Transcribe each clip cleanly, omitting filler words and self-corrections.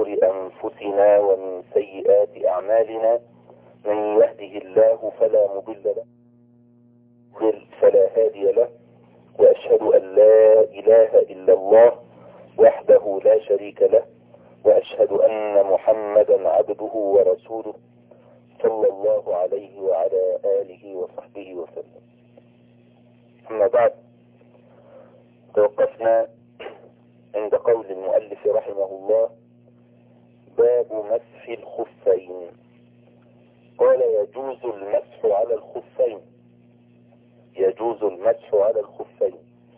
شرور أنفسنا ومن سيئات أعمالنا. من يهده الله فلا مضل له فلا هادي له، وأشهد أن لا إله إلا الله وحده لا شريك له، وأشهد أن محمدا عبده ورسوله صلى الله عليه وعلى آله وصحبه وسلم. أما بعد، توقفنا عند قول المؤلف رحمه الله: باب مسح الخفين. قال: يجوز المسح على الخفين. يجوز المسح على الخفين.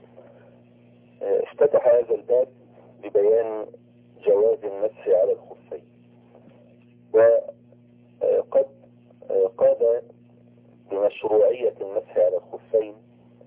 افتتح هذا الباب ببيان جواز المسح على الخفين، وقد قال بمشروعية المسح على الخفين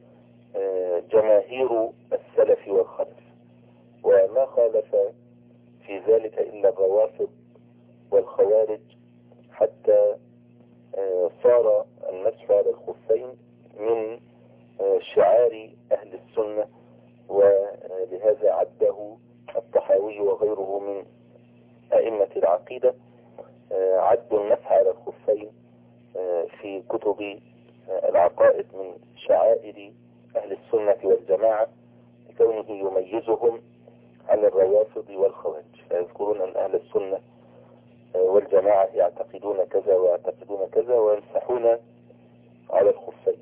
جماهير السلف والخلف، وما خالف في ذلك إلا الروافض والخوارج، حتى صار المسح على الخفين من شعار أهل السنة، ولهذا عده الطحاوي وغيره من أئمة العقيدة، عدوا المسح على الخفين في كتب العقائد من شعائر أهل السنة والجماعة، لكونه يميزهم عن الروافض والخوارج، فيذكرون أن أهل السنة والجماعة يعتقدون كذا ويعتقدون كذا ويمسحون على الخفين.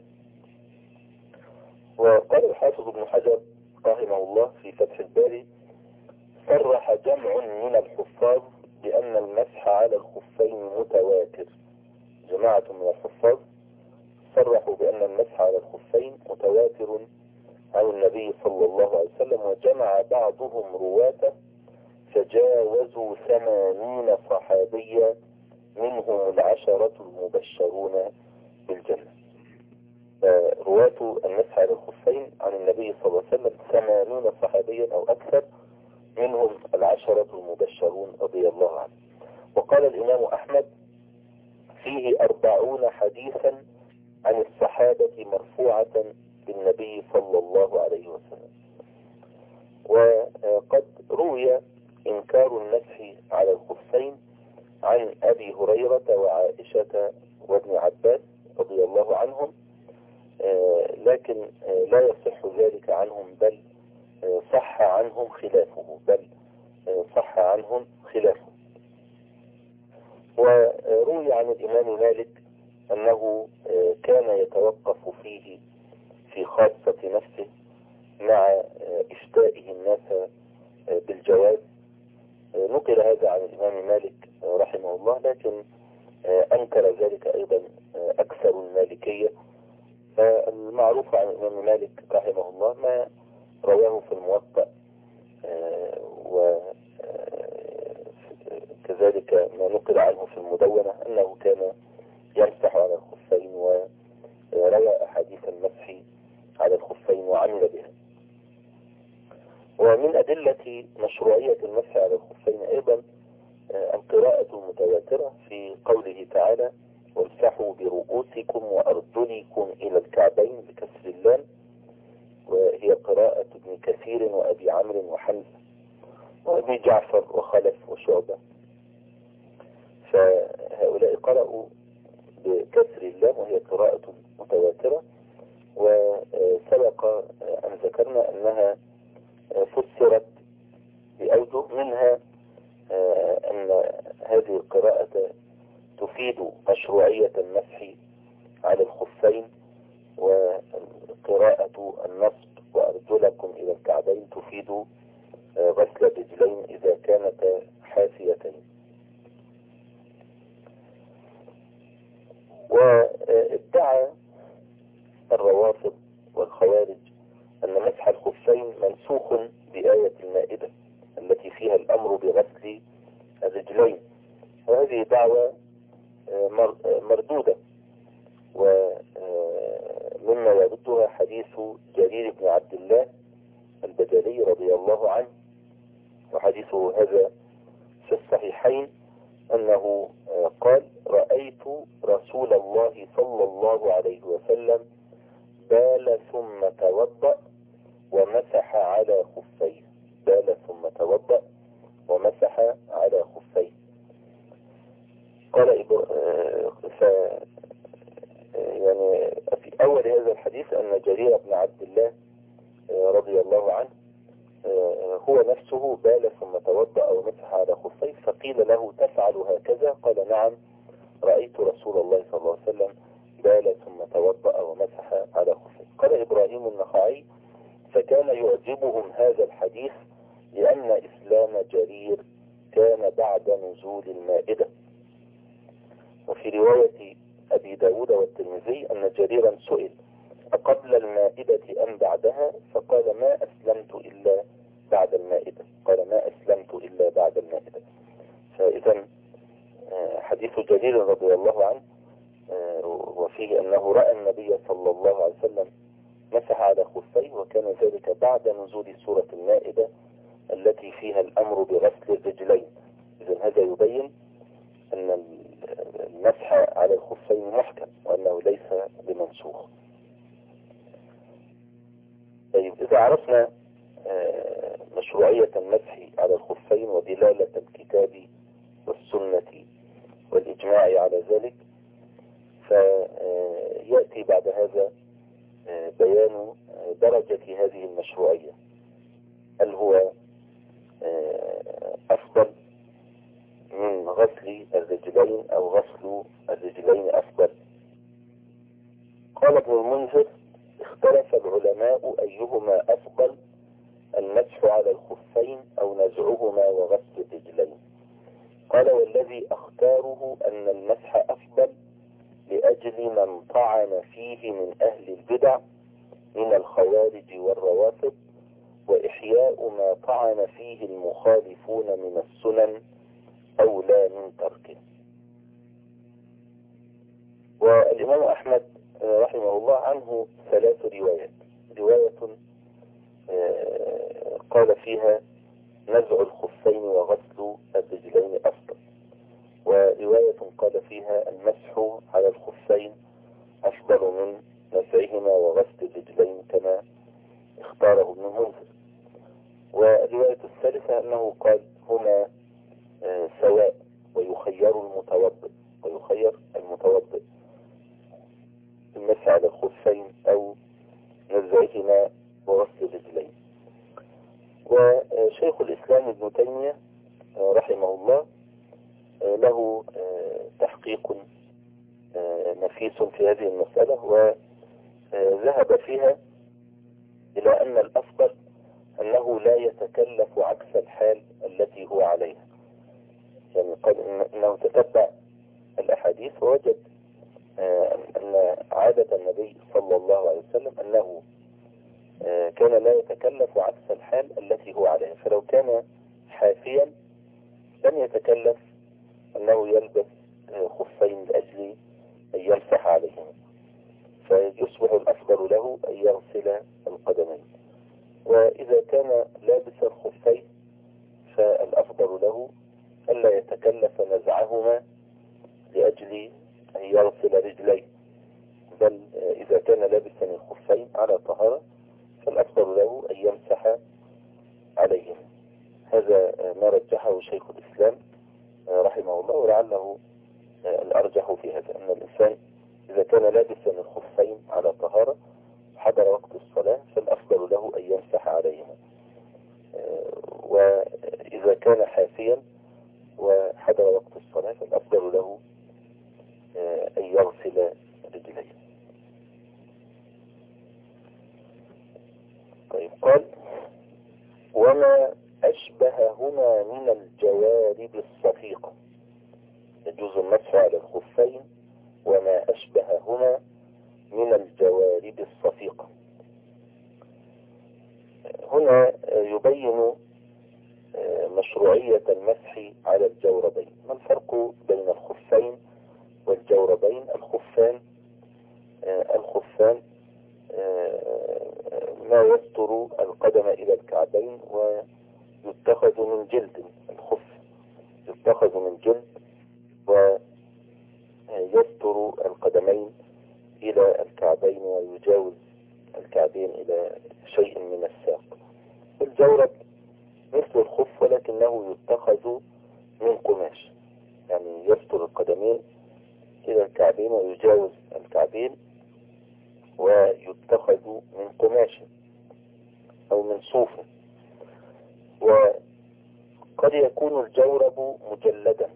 وقال الحافظ ابن حجر رحمه الله في فتح الباري: صرح جمع من الحفاظ بأن المسح على الخفين متواتر. جماعة من الحفاظ صرحوا بأن المسح على الخفين متواتر عن النبي صلى الله عليه وسلم، وجمع بعضهم رواته فجاوزوا 80 صحابيا، منهم 10 المبشرون بالجنة. رواة المسح على الخفين عن النبي صلى الله عليه وسلم 80 صحابيا أو أكثر، منهم 10 المبشرون رضي الله عنهم. وقال الإمام أحمد: فيه 40 حديثا عن الصحابة مرفوعة للنبي صلى الله عليه وسلم. وقد روي إنكار المسح على الخفين عن أبي هريرة وعائشة وابن عباس رضي الله عنهم، لكن لا يصح ذلك عنهم، بل صح عنهم خلافه. وروي عن الإمام مالك أنه كان يتوقف فيه في خاصة نفسه مع إفتائه الناس بالجواز. نقل هذا عن الإمام مالك رحمه الله، لكن أنكر ذلك أيضا أكثر المالكية. فالمعروف عن الإمام مالك رحمه الله ما رواه في الموطأ، وكذلك ما نقل عنه في المدونة أنه كان يمسح على الخفين، وروى أحاديث المسح على الخفين وعمل بها. ومن أدلة مشروعية المسح على الخفين أيضا القراءة المتواترة في قوله تعالى: وامسحوا برؤوسكم وأرجلكم إلى الكعبين بكسر اللام، وهي قراءة ابن كثير وأبي عمرو وحمزة وأبي جعفر وخلف وشعبة، فهؤلاء قرأوا بكسر اللام وهي قراءة متواترة. وسبق أن ذكرنا أنها فسرت بأوجه، منها أن هذه القراءة تفيد مشروعية المسح على الخفين، وقراءة النصب وأرجلكم إلى الكعبين تفيد غسل الرجلين إذا كانتا حافيتين. وادعى الروافض والخوارج أن مسح الخفين منسوخ بآية المائدة التي فيها الأمر بغسل الرجلين، وهذه دعوة مردودة. ومما يردها حديث جرير بن عبد الله البجلي رضي الله عنه، وحديثه هذا في الصحيحين، أنه قال: رأيت رسول الله صلى الله عليه وسلم بال ثم توضأ ومسح على خفيه. بال ثم توضأ ومسح على خفيه. قال يعني في أول هذا الحديث أن جرير بن عبد الله رضي الله عنه هو نفسه بال ثم توضأ ومسح على خفيه، فقيل له تفعل هكذا؟ قال نعم، رأيت رسول الله صلى الله عليه وسلم بال ثم توضأ ومسح على خفيه. قال إبراهيم النخعي فكان يعجبهم هذا الحديث لأن إسلام جرير كان بعد نزول المائدة. وفي رواية أبي داود والترمذي أن جريرا سئل أقبل المائدة أم بعدها؟ فقال ما أسلمت إلا بعد المائدة. قال ما أسلمت إلا بعد المائدة. فإذا حديث جرير رضي الله عنه وفيه أنه رأى النبي صلى الله عليه وسلم مسح على خفيه، وكان ذلك بعد نزول سورة المائدة التي فيها الأمر بغسل الرجلين. إذن هذا يبين أن المسح على الخفين محكم وأنه ليس بمنسوخ. طيب، إذا عرفنا مشروعية المسح على الخفين ودلالة الكتاب والسنة والإجماع على ذلك، فيأتي بعد هذا بيان درجة هذه المشروعية. هل هو أفضل من غسل الرجلين أو غسل الرجلين أفضل؟ قال ابن المنذر اختلف العلماء أيهما أفضل، المسح على الخفين أو نزعهما وغسل الرجلين. قال والذي أختاره أن المسح أفضل لأجل من طعن فيه من أهل البدع من الخوارج والروافض، وإحياء ما طعن فيه المخالفون من السنن أولى من تركه. والإمام أحمد رحمه الله عنه 3 روايات. رواية قال فيها نزع الخفين وغسل الرجلين أفضل، ورواية قال فيها المسح على الخفين أفضل من نزعهما وغسل الرجلين كما اختاره ابن المنذر. والرواية الثالثة أنه قال هما سواء ويخير المتوضئ المسح على الخفين أو نزعهما وغسل الرجلين. وشيخ الإسلام ابن تيمية رحمه الله له تحقيق نفيس في هذه المسألة، وذهب فيها إلى أن الأفضل أنه لا يتكلف عكس الحال التي هو عليها. يعني قال إنه تتبع الأحاديث ووجد أن عادة النبي صلى الله عليه وسلم أنه كان لا يتكلف عكس الحال التي هو عليها، فلو كان حافيا لم يتكلف أنه يلبس خفين لأجل أن يمسح عليهم، فيصبح الأفضل له أن يغسل القدمين. وإذا كان لابس الخفين فالأفضل له ألا يتكلف نزعهما لأجل أن يغسل رجليه، بل إذا كان لابسا الخفين على طهارة فالأفضل له أن يمسح عليهم. هذا ما رجحه شيخ الإسلام رحمه الله، ولعله الأرجح في هذا أن الإنسان إذا كان لابسا الخفين على طهارة حضر وقت الصلاة فالأفضل له أن يمسح عليهما، وإذا كان حافيا وحضر وقت الصلاة فالأفضل له أن يغسل رجليه. طيب، قال وما أشبههما من الجوارب الصفيقة، يجوز المسح على الخفين وما أشبههما من الجوارب الصفيقة. هنا يبين مشروعية المسح على الجوربين. ما الفرق بين الخفين والجوربين؟ الخفان ما يستر القدم إلى الكعبين ويتخذ من جلد. الخف يتخذ من جلد ويستر القدمين إلى الكعبين ويجاوز الكعبين إلى شيء من الساق. الجورب مثل الخف ولكنه يتخذ من قماش، يعني يستر القدمين القدمين إلى الكعبين ويجاوز الكعبين، ويتخذ من قماش أو من صوف. وقد يكون الجورب مجلدا،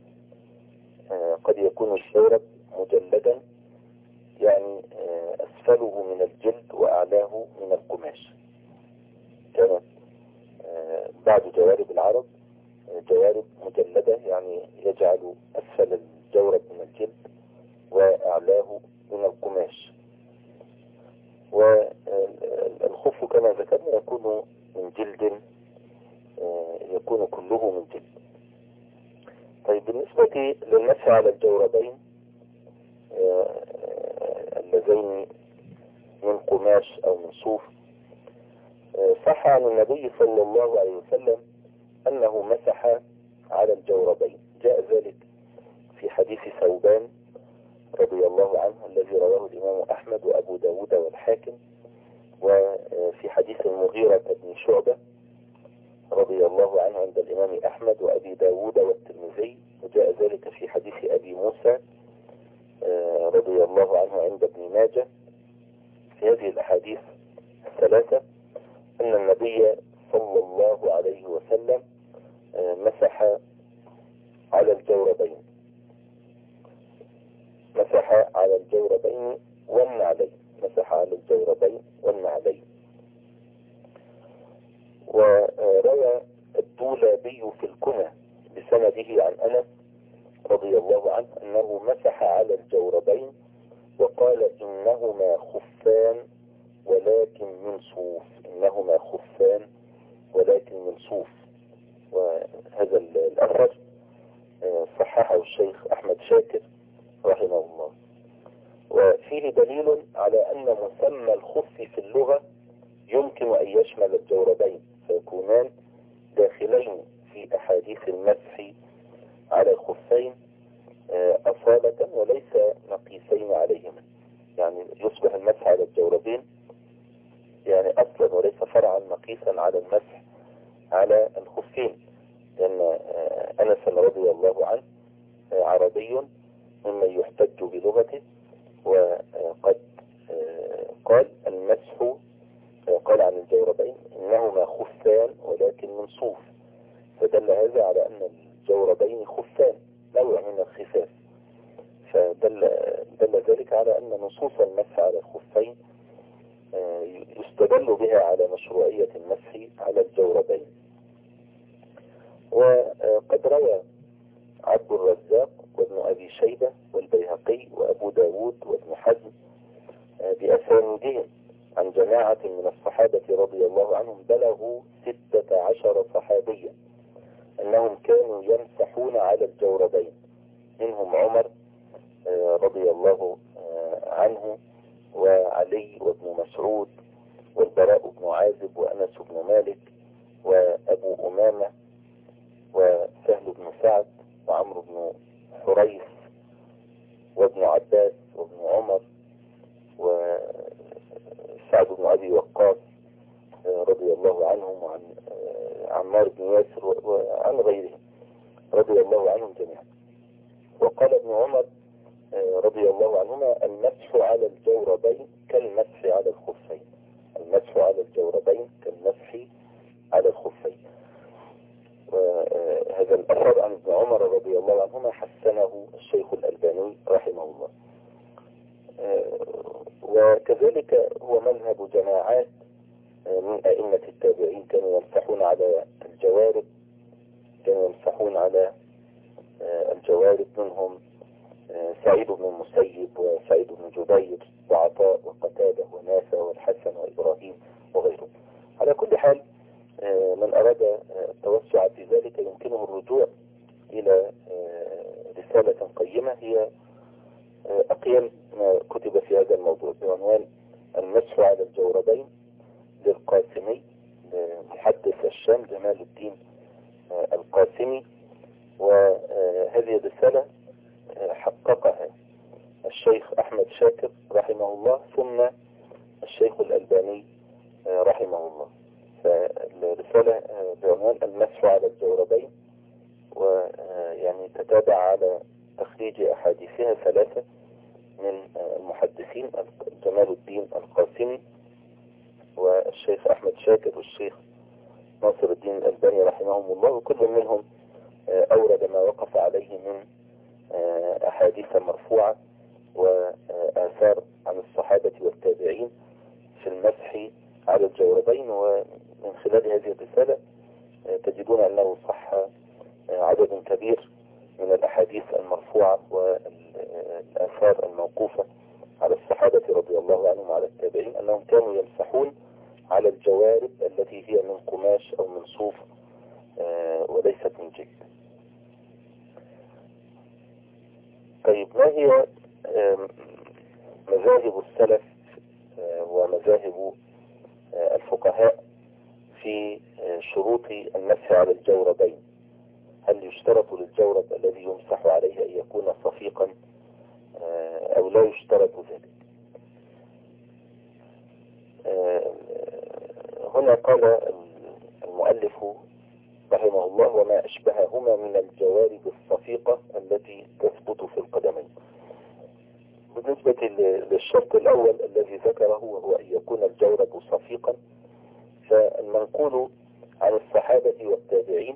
قد يكون الجورب مجلدا، يعني أسفله من الجلد وأعلاه من القماش. كانت بعض جوارب العرب جوارب مجلدة، يعني يجعل أسفل الجورب من الجلد وأعلاه من القماش. والخف كما ذكرنا يكون من جلد، يكون كله من جلد. طيب بالنسبة للمسح على الجوربين اللذين من قماش أو من صوف، صح عن النبي صلى الله عليه وسلم أنه مسح على الجوربين. جاء ذلك في حديث ثوبان رضي الله عنه الذي رواه الإمام أحمد وأبو داود والحاكم، وفي حديث المغيرة بن شعبة رضي الله عنه عند الإمام أحمد وأبي داود والترمذي، وجاء ذلك في حديث أبي موسى رضي الله عنه عند ابن ماجه. في هذه الأحاديث الثلاثة أن النبي صلى الله عليه وسلم مسح على الجوربين، مسح على الجوربين والنعلين، مسح على الجوربين والنعلين. وروى الدولابي في الكنى بسنده عن أنس رضي الله عنه أنه مسح على الجوربين وقال إنهما خفان ولكن من صوف، إنهما خفان ولكن من صوف. وهذا الأثر صححه الشيخ أحمد شاكر رحمه الله. وفيه دليل على أن مسمى الخف في اللغة يمكن أن يشمل الجوربين، فيكونان داخلين في أحاديث المسح على الخفين أصالة وليس نقيسين عليهما. يعني يصبح المسح على الجوربين يعني أصلا وليس فرعا نقيسا على المسح على الخفين، لأن أنس رضي الله عنه عربي ممن يحتج بلغته، وقد قال المسح، قال عن الجوربين إنهما خفان ولكن من صوف، فدل هذا على أن الجوربين خفان نوع من الخفاف، فدل ذلك على أن نصوص المسح على الخفين يستدل بها على مشروعية المسح على الجوربين. وقد روى عبد الرزاق وابن أبي شيبة والبيهقي وأبو داود وابن حزم بأسانيدهم عن جماعة من الصحابة رضي الله عنهم بلغوا 16 صحابيا أنهم كانوا يمسحون على الجوربين، منهم عمر رضي الله عنه وعلي وابن مسعود والبراء بن عازب وأنس بن مالك وأبو أمامة وسهل بن سعد وعمرو بن حريث وابن عباس وابن عمر وسعد بن أبي وقاص رضي الله عنهم، وعن عمار بن ياسر وعن غيرهم رضي الله عنهم جميعا. وقال ابن عمر رضي الله عنهما المسح على الجوربين كالمسح على الخفين، المسح على الجوربين كالمسح على الخفين. وهذا الأثر عن ابن عمر رضي الله عنهما حسنه الشيخ الألباني رحمه الله. وكذلك هو مذهب جماعات من أئمة التابعين، كانوا يمسحون على الجوارب، كانوا يمسحون على الجوارب، منهم سعيد بن المسيب وسعيد بن جبير وعطاء وقتادة ونافع والحسن وإبراهيم وغيرهم. على كل حال من أراد التوسع في ذلك يمكنه الرجوع إلى رسالة قيمة هي أقيم ما كتب في هذا الموضوع بعنوان المسح على الجوربين للقاسمي، محدث الشام جمال الدين القاسمي. وهذه الرسالة حققها الشيخ أحمد شاكر رحمه الله ثم الشيخ الألباني رحمه الله. فالرسالة بعنوان المسح على الجوربين، ويعني تتابع على تخريج أحاديثها ثلاثة من المحدثين: جمال الدين القاسمي، والشيخ أحمد شاكر، والشيخ ناصر الدين الألباني رحمهم الله. وكل منهم أورد ما وقف عليه من أحاديث مرفوعة وآثار عن الصحابة والتابعين في المسح على الجوربين. ومن خلال هذه الرسالة تجدون أنه صح عدد كبير من الأحاديث المرفوعة والآثار الموقوفة على الصحابة رضي الله عنهم وعلى التابعين أنهم كانوا يمسحون على الجوارب التي هي من قماش أو من صوف وليست من جلد. طيب، ما هي مذاهب السلف ومذاهب الفقهاء في شروط المسح على الجوربين؟ هل يشترط للجورب الذي يمسح عليه أن يكون صفيقا أو لا يشترط ذلك؟ هنا قال المؤلف رحمه الله: وما أشبههما من الجوارب الصفيقة التي تثبت في القدمين. بالنسبة للشرط الأول الذي ذكره وهو أن يكون الجورب صفيقا، فالمنقول عن الصحابة والتابعين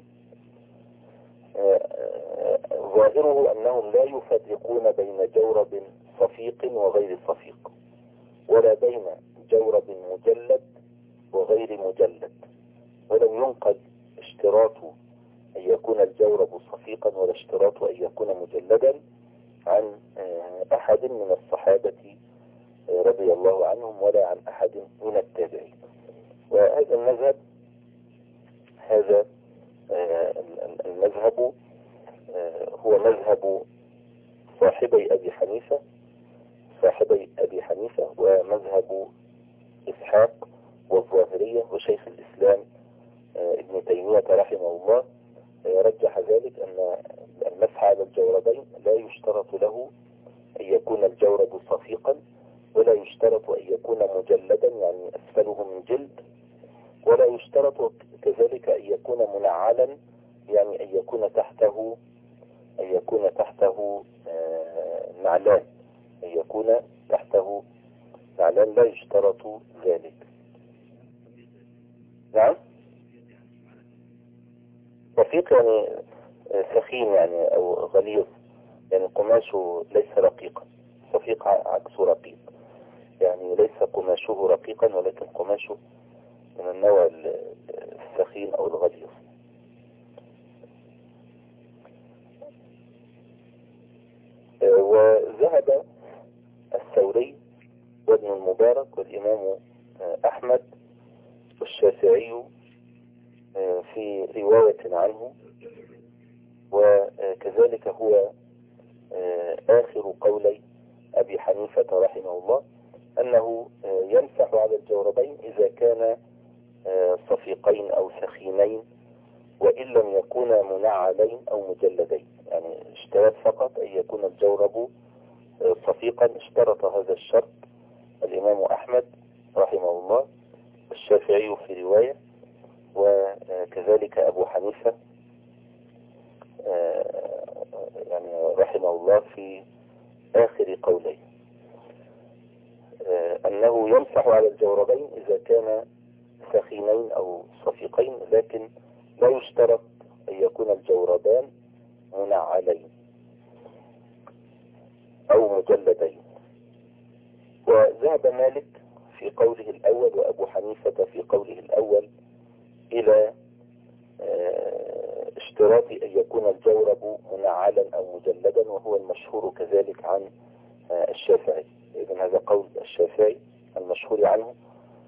ظاهره أنهم لا يفرقون بين جورب صفيق وغير صفيق، ولا بين جورب مجلد وغير مجلد، ولم ينقل اشتراط أن يكون الجورب صفيقا ولا اشتراط أن يكون مجلدا عن أحد من الصحابة رضي الله عنهم ولا عن أحد من التابعين. وهذا المذهب المذهب هو مذهب صاحبي أبي حنيفة ومذهب إسحاق والظاهرية وشيخ الإسلام ابن تيمية رحمه الله. رجح ذلك أن المسح على الجوربين لا يشترط له أن يكون الجورب صفيقا، ولا يشترط أن يكون مجلدا يعني أسفله من جلد، ولا يشترط كذلك أن يكون منعلا يعني أن يكون تحته نعلان، لا يشترط ذلك. نعم، رفيق يعني سخين يعني أو غليظ، يعني قماشه ليس رقيقا. صفيق عكس رقيق، يعني ليس قماشه رقيقا ولكن قماشه من النوع السخين أو الغليظ. وذهب الثوري وابن المبارك والإمام أحمد والشافعي في رواية عنه، وكذلك هو آخر قولي أبي حنيفة رحمه الله، أنه يمسح على الجوربين إذا كان صفيقين أو سخينين، وإن لم يكونا منعلين أو مجلدين. يعني اشترط فقط أن يكون الجورب صفيقا. اشترط هذا الشرط الإمام أحمد رحمه الله، الشافعي في رواية، وكذلك أبو حنيفة يعني رحمه الله في آخر قوليه، أنه يمسح على الجوربين إذا كان سخينين أو صفيقين، لكن لا يشترط أن يكون الجوربان منعلين أو مجلدين. وذهب مالك في قوله الأول وأبو حنيفة في قوله الأول إلى اشتراط أن يكون الجورب منعلا أو مجلدا، وهو المشهور كذلك عن الشافعي. إذن هذا قول الشافعي المشهور عنه،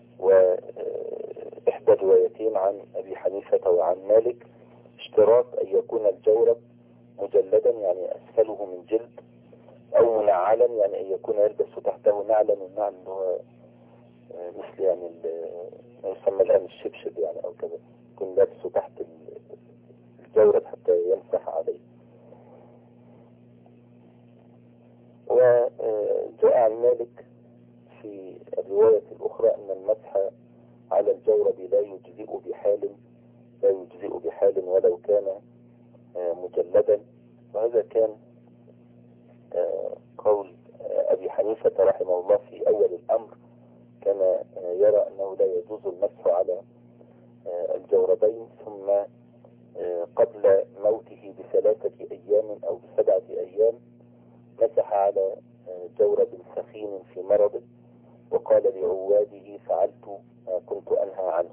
وإحدى الروايتين عن أبي حنيفة وعن مالك اشتراط أن يكون الجورب مجلدا يعني أسفله من جلد، أو منعلا يعني أن يكون يلبس تحته نعلا. والنعل هو مثل يعني ما يسمى الآن الشبشب يعني أو كذا، يكون لابسه تحت الجورب حتى يمسح عليه. وجاء عن مالك في الرواية الأخرى أن المسح على الجورب لا يجزئ بحال ولو كان مجلدا. وهذا كان قول أبي حنيفة رحمه الله في أول الأمر، كان يرى أنه لا يجوز المسح على الجوربين، ثم قبل موته ب3 أيام أو ب7 أيام مسح على جورب سخين في مرضه، وقال لعواده فعلت ما كنت أنهى عنه.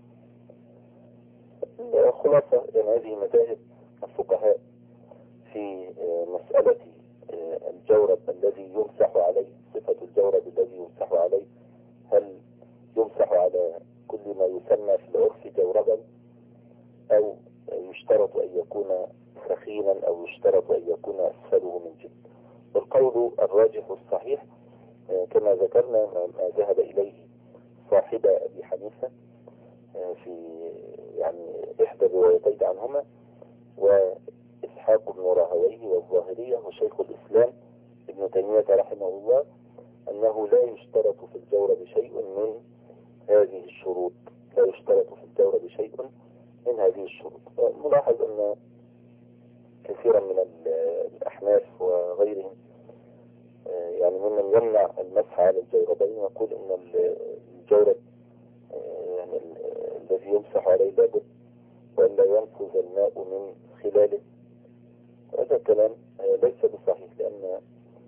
خلاصة يعني هذه مذاهب الفقهاء في مسألة الجورب الذي يمسح عليه، صفة الجورب الذي يمسح عليه، هل يمسح على كل ما يسمى في العرف جوربا، أو يشترط أن يكون سخينا، أو يشترط أن يكون أسفله من جلد. والقول الراجح الصحيح كما ذكرنا ما ذهب إليه صاحب أبي حنيفة في يعني إحدى الروايتين عنهما، وإسحاق بن راهويه والظاهرية وشيخ الإسلام ابن تيمية رحمه الله، أنه لا يشترط في الجورب شيء من هذه الشروط، لا يشترط في الجورب شيء من هذه الشروط. ملاحظ أن كثيرا من الأحناف وغيرهم يعني ممن يمنع المسح على الجوربين يقول أن الجورب يعني الذي يمسح عليه لابد وأن لا ينفذ الماء من خلاله. هذا الكلام ليس بصحيح، لأن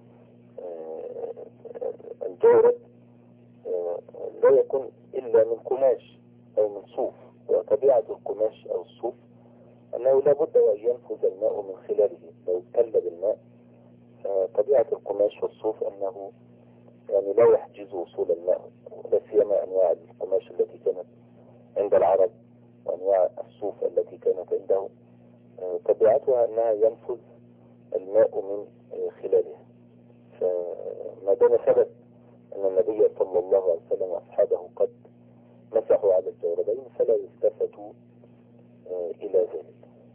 الجورب لا يكون إلا من قماش أو من صوف، وطبيعة القماش أو الصوف أنه لابد وأن ينفذ الماء من خلاله. لو اتل بالماء طبيعة القماش والصوف أنه يعني لا يحجز وصول الماء، ولا سيما أنواع القماش التي كانت عند العرب وأنواع الصوف التي كانت عنده طبيعتها أنها ينفذ الماء من خلالها. فما دام ثبت أن النبي صلى الله عليه وسلم وأصحابه قد مسحوا على الجوربين فلا يلتفت إلى ذلك.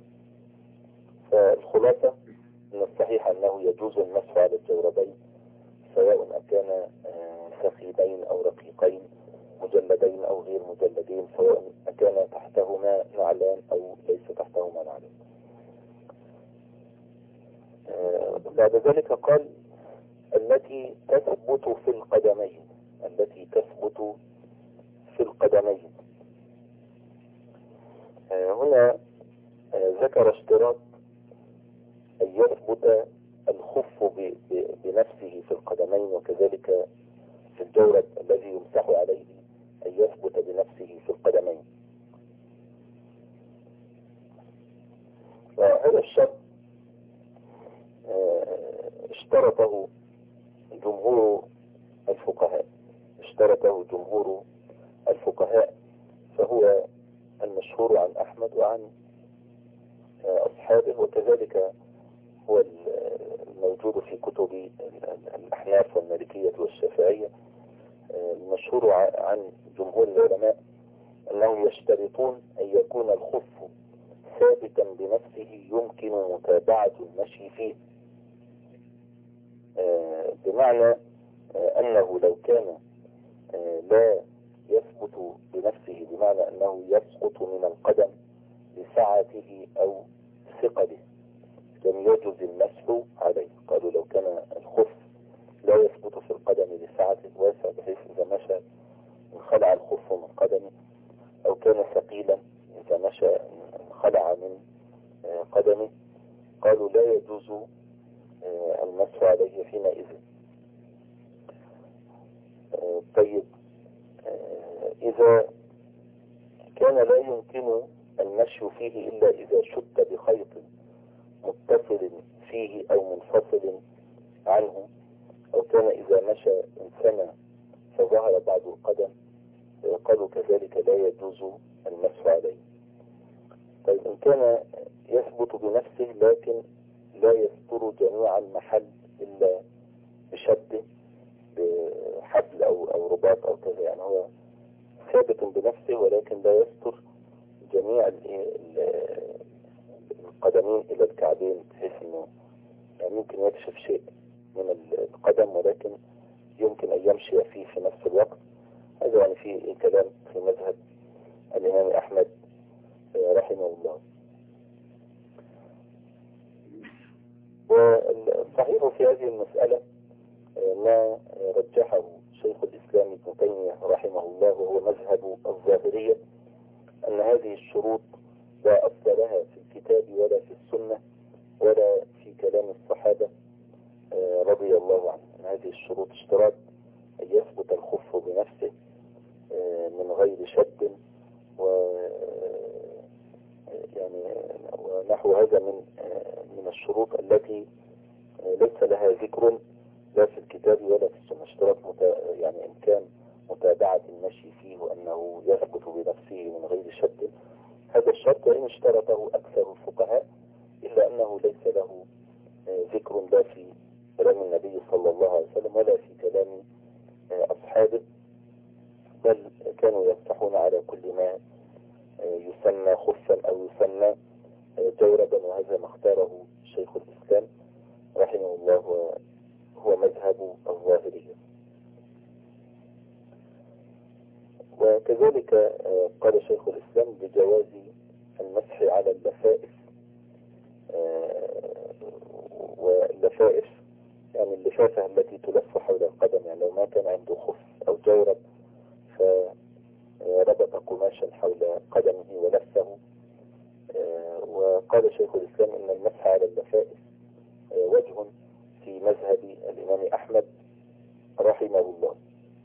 فالخلاصة أن الصحيح أنه يجوز المسح على الجوربين، سواء أكان سخيبين أو رقيقين، مجلدين أو غير مجلدين، سواء أكان تحتهما نعلان أو ليس تحتهما نعلان. بعد ذلك قال التي تثبت في القدمين، التي تثبت في القدمين. هنا ذكر اشتراط أن يثبت الخف بنفسه في القدمين، وكذلك في الجورب الذي يمسح عليه أن يثبت بنفسه في القدمين. وهذا الشرط اشترطه جمهور الفقهاء، فهو المشهور عن أحمد وعن أصحابه، وكذلك هو الموجود في كتب الأحناف والمالكية والشافعية. المشهور عن جمهور العلماء أنهم يشترطون أن يكون الخف ثابتا بنفسه يمكن متابعة المشي فيه، بمعنى أنه لو كان لا يثبت بنفسه، بمعنى أنه يسقط من القدم لسعته أو ثقله، لم يجوز المسح عليه. قالوا لو كان الخف لا يثبت في القدم لسعته واسع بحيث إذا مشى انخلع الخف من قدمه، أو كان ثقيلا إذا مشى انخلع من قدمه، قالوا لا يجوز المسح عليه حينئذ. طيب إذا كان لا يمكن المشي فيه إلا إذا شد بخيط متصل فيه أو منفصل عنه، أو كان إذا مشى انثنى فظهر بعد القدم، قالوا كذلك لا يجوز المسح عليه. طيب إن كان يثبت بنفسه لكن لا يستر جميع المحل إلا بشده بحبل أو رباط أو كذا، يعني هو ثابت بنفسه ولكن لا يستر جميع القدمين إلى الكعبين، بحيث أنه يعني يمكن يكشف شيء من القدم ولكن يمكن أن يمشي فيه في نفس الوقت. هذا يعني فيه كلام في مذهب الإمام أحمد رحمه الله. الصحيح في هذه المسألة ما رجحه شيخ الإسلام ابن تيمية رحمه الله وهو مذهب الظاهرية، أن هذه الشروط لا أصل لها في الكتاب ولا في السنة ولا في كلام الصحابة رضي الله عنهم. أن هذه الشروط اشتراط أن يثبت الخف بنفسه من غير شد يعني ونحو هذا من الشروط التي ليس لها ذكر لا في الكتاب ولا في السنة. اشتراط يعني إمكان متابعة المشي فيه وأنه يثبت بنفسه من غير شد. هذا الشرط وإن اشترطه أكثر الفقهاء إلا أنه ليس له ذكر لا في كلام النبي صلى الله عليه وسلم ولا في كلام أصحابه، بل كانوا يفتحون على كل ما يسمى خفا أو يسمى جوربا، وهذا ما اختاره شيخ الإسلام رحمه الله هو مذهب الظاهرية. وكذلك قال شيخ الإسلام بجواز المسح على اللفائف، واللفائف يعني اللفافة التي تلف حول القدم، يعني لو ما كان عنده خف أو جورب فربط قماشا حول قدمه ولفه. وقال شيخ الإسلام إن المسح على اللفائف وجه في مذهب الإمام أحمد رحمه الله.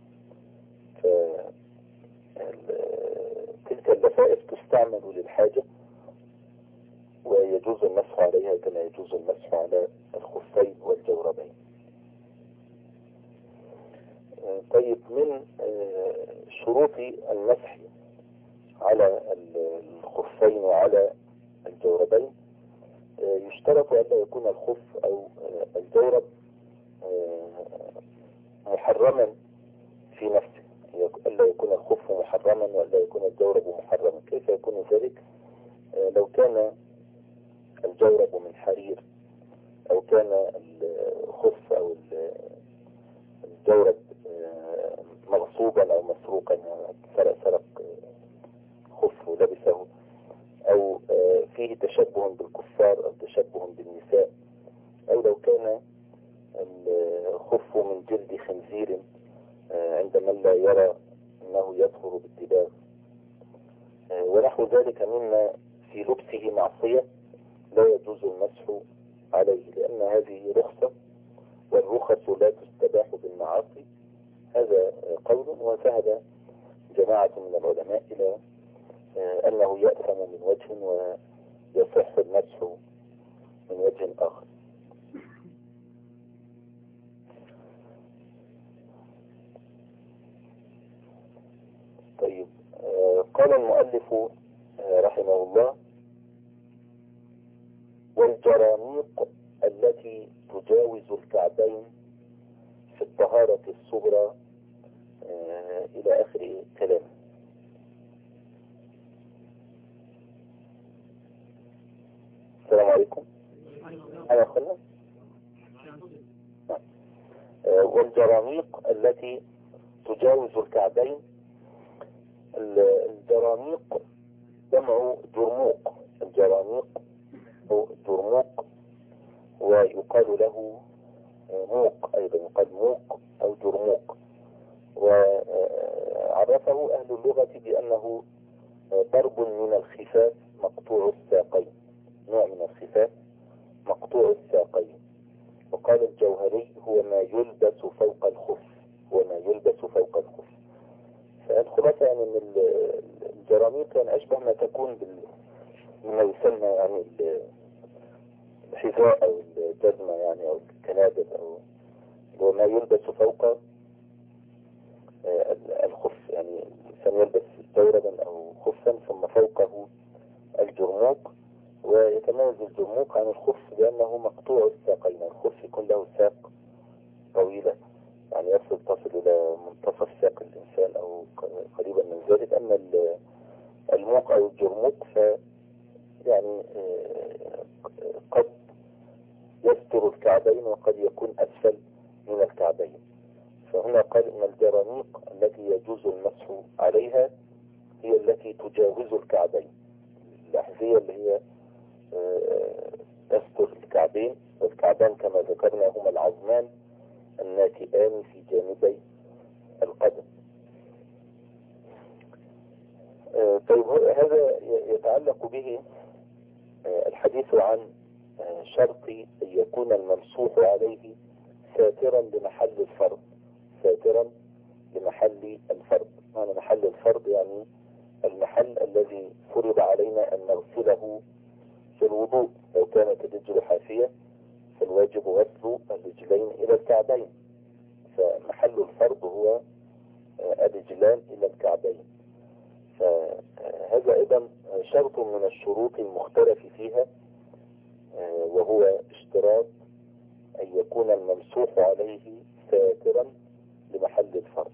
تلك اللفائف تستعمل للحاجة ويجوز المسح عليها كما يجوز المسح على الخفين والجوربين. طيب، من شروط المسح على الخفين وعلى الجوربين يشترط أن لا يكون الخف أو الجورب محرما في نفسه، ألا يكون الخف محرما وألا يكون الجورب محرما. كيف يكون ذلك؟ لو كان الجورب من حرير أو كان الخف أو الجورب مغصوبا أو مسروقا، سرق خف ولبسه، أو فيه تشبه بالكفار أو تشبه بالنساء، أو لو كان الخف من جلد خنزير عند من لا يرى أنه يطهر بالدباغ ونحو ذلك مما في لبسه معصية، لا يجوز المسح عليه، لأن هذه رخصة والرخص لا تستباح بالمعاصي. هذا قول. وذهب جماعة من العلماء إلى أنه يأثم من وجه ويصح المسح من وجه آخر. طيب، قال المؤلف رحمه الله: والجرانيق التي تجاوز الكعبين في الطهارة الصغرى إلى آخر كلامه. السلام عليكم. أنا خلنا. والجرانيق التي تجاوز الكعبين. الجرانيق جمع جرموق. الجرانيق هو جرموق، ويقال له موق أيضا، يقال موق أو جرموق. وعرفه أهل اللغة بأنه ضرب من الخفاف مقطوع الساقين، نوع من الخفاف مقطوع الساقين. وقال الجوهري: هو ما يلبس فوق الخف، هو ما يلبس فوق الخف. فالخلاصة يعني ان الجرانيق يعني أشبه ما تكون بما يسمى يعني الحذاء أو الجزمة يعني أو الكنادل، أو هو ما يلبس فوق الخف. يعني الإنسان يلبس جوربا أو خفا ثم فوقه الجرموق. ويتميز الجرموق عن الخف بأنه مقطوع الساقين. الخف يكون له ساق طويلة يعني تصل إلى منتصف ساق الإنسان أو قريبا من ذلك. أما الموق أو الجرموق يعني قد يستر الكعبين وقد يكون أسفل من الكعبين. فهنا قال إن الجرانيق التي يجوز المسح عليها هي التي تجاوز الكعبين، الأحذية اللي هي تستر الكعبين والكعبان كما ذكرنا هما العظمان الناتئان في جانبي القدم. طيب هذا يتعلق به الحديث عن شرط أن يكون الممسوح عليه ساترا لمحل الفرض. ساترا لمحل الفرض، معنى محل الفرض يعني المحل الذي فرض علينا أن نغسله في الوضوء. لو كانت الرجل حافية فالواجب غسل الرجلين إلى الكعبين، فمحل الفرض هو الرجلان إلى الكعبين. فهذا أيضا شرط من الشروط المختلف فيها، وهو اشتراط أن يكون الممسوح عليه ساترا لمحل الفرض.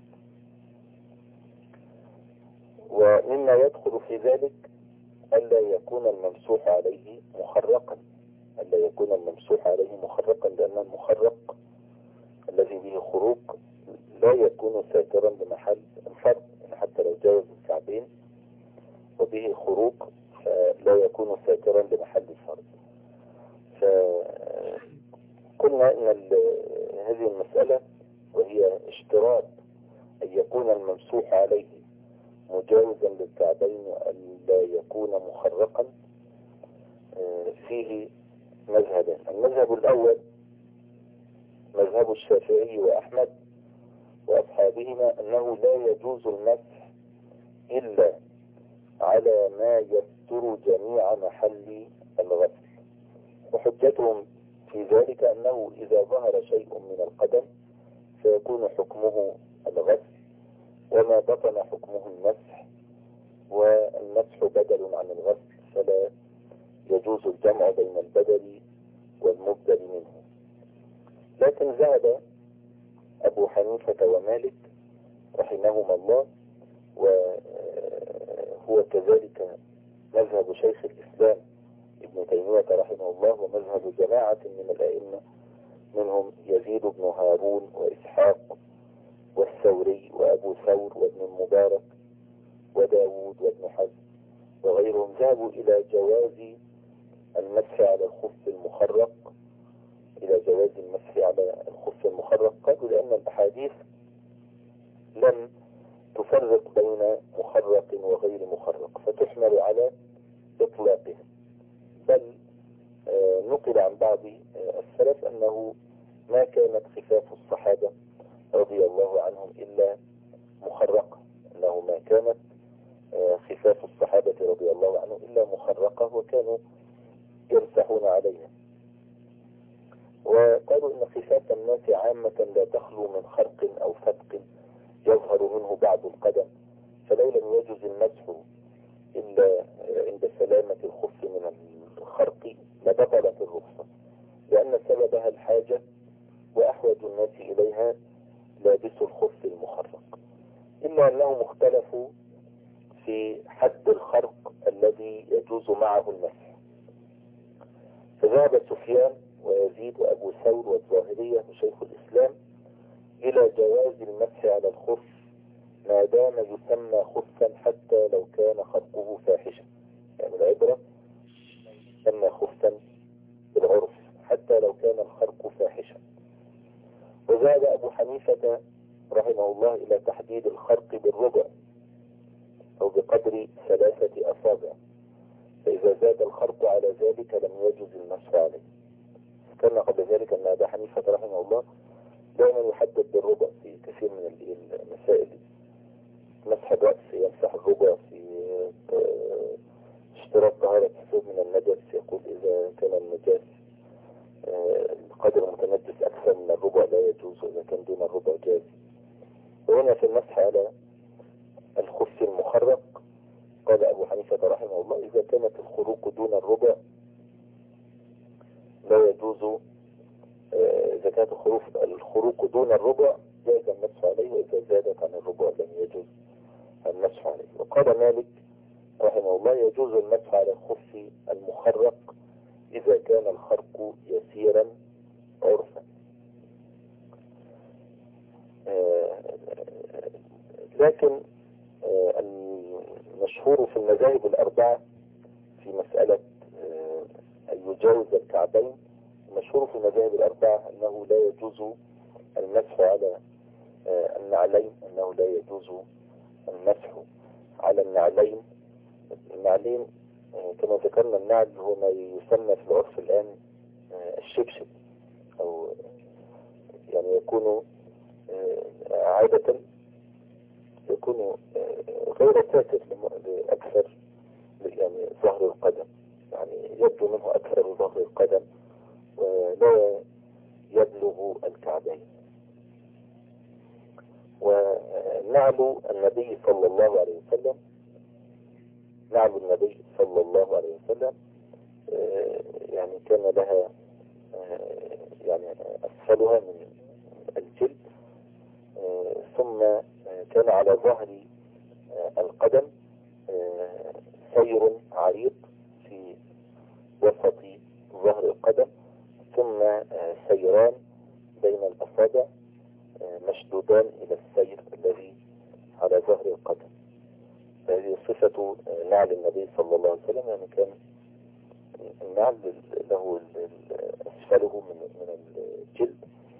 ومما يدخل في ذلك ألا يكون الممسوح عليه مخرقا، ألا يكون الممسوح عليه مخرقا، لأن المخرق الذي به خروق لا يكون ساترا لمحل الفرض، يعني حتى لو جاوز الكعبين وبه خروق فلا يكون ساترا لمحل الفرض. فقلنا أن هذه المسألة وهي اشتراط أن يكون الممسوح عليه مجاوزا للكعبين وأن لا يكون مخرقا فيه مذهبان. المذهب الأول مذهب الشافعي وأحمد وأصحابهما أنه لا يجوز المسح إلا على ما يستر جميع محل الغسل، وحجتهم في ذلك أنه إذا ظهر شيء من القدم فيكون حكمه الغسل، وما بطن حكمه المسح، والمسح بدل عن الغسل فلا يجوز الجمع بين البدل والمبدل منه. لكن ذهب أبو حنيفة ومالك رحمهما الله، وهو كذلك مذهب شيخ الإسلام ابن تيمية رحمه الله، ومذهب جماعة من الأئمة منهم يزيد بن هارون وإسحاق والثوري وأبو ثور وابن المبارك وداود وابن حزم وغيرهم، ذهبوا إلى جواز المسح على الخف المخرق، إلى جواز المسح على الخف المخرق. قالوا لأن الأحاديث لم تفرق بين مخرق وغير مخرق فتحمل على إطلاقه، بل نقل عن بعض السلف أنه ما كانت خفاف الصحابة رضي الله عنهم إلا مخرقة، أنه ما كانت خفاف الصحابة رضي الله عنهم إلا مخرقة وكانوا يمسحون عليها. وقالوا إن خفاف الناس عامة لا تخلو من خرق أو فتق يظهر منه بعض القدم، فلو لم يجوز المسح إلا عند سلامة الخف من الخرق لبطلت الرخصة، لأن سببها الحاجة وأحوج الناس إليها لابس الخف المخرق، إلا أنهم اختلفوا في حد الخرق الذي يجوز معه المسح. فذهب سفيان ويزيد وأبو ثور والظاهرية وشيخ الإسلام إلى جواز المسح على الخف ما دام يسمى خفا حتى لو كان خرقه فاحشا، يعني العبرة يسمى خفا بالعرف حتى لو كان الخرق فاحشا. وذهب أبو حنيفة رحمه الله إلى تحديد الخرق بالربع أو بقدر 3 أصابع، فإذا زاد الخرق على ذلك لم يجوز المسح عليه. كان قبل ذلك أن أبا حنيفة رحمه الله دائما يحدد بالربع في كثير من المسائل، مسح الرأس يمسح الربع، في اشتراط طهارة الثوب من النجس يقول إذا كان النجاس القدر المتنجس أكثر من الربع لا يجوز، وإذا كان دون الربع جاز. وهنا في المسح على الخف المخرق قال أبو حنيفة رحمه الله إذا كانت الخروق دون الربع لا يجوز، إذا كانت الخروق دون الربع جاز المسح عليه، وإذا زادت عن الربع لم يجوز المسح عليه. وقال مالك رحمه الله يجوز المسح على الخف المخرق إذا كان الخرق يسيرا عرفا. لكن المشهور في المذاهب الأربعة في مسألة أن يجاوز الكعبين، الأربعة أنه لا يجوز المسح على النعلين، أنه لا يجوز المسح على النعلين. النعلين كما ذكرنا النعل هو ما يسمى في العرف الآن الشبشب، أو يعني يكون عادة يكون غير ساتر لأكثر يعني ظهر القدم، يعني يبدو منه أكثر ظهر القدم ولا يبلغ الكعبين. ونعل النبي صلى الله عليه وسلم، نعل النبي صلى الله عليه وسلم يعني كان لها يعني أسفلها من الجلد، ثم كان على ظهر القدم سير عريض في وسط ظهر القدم، ثم سيران بين الأصابع مشدودان إلى السير الذي على ظهر القدم. هذه صفة نعل النبي صلى الله عليه وسلم، يعني كان النعل له أسفله من الجلد،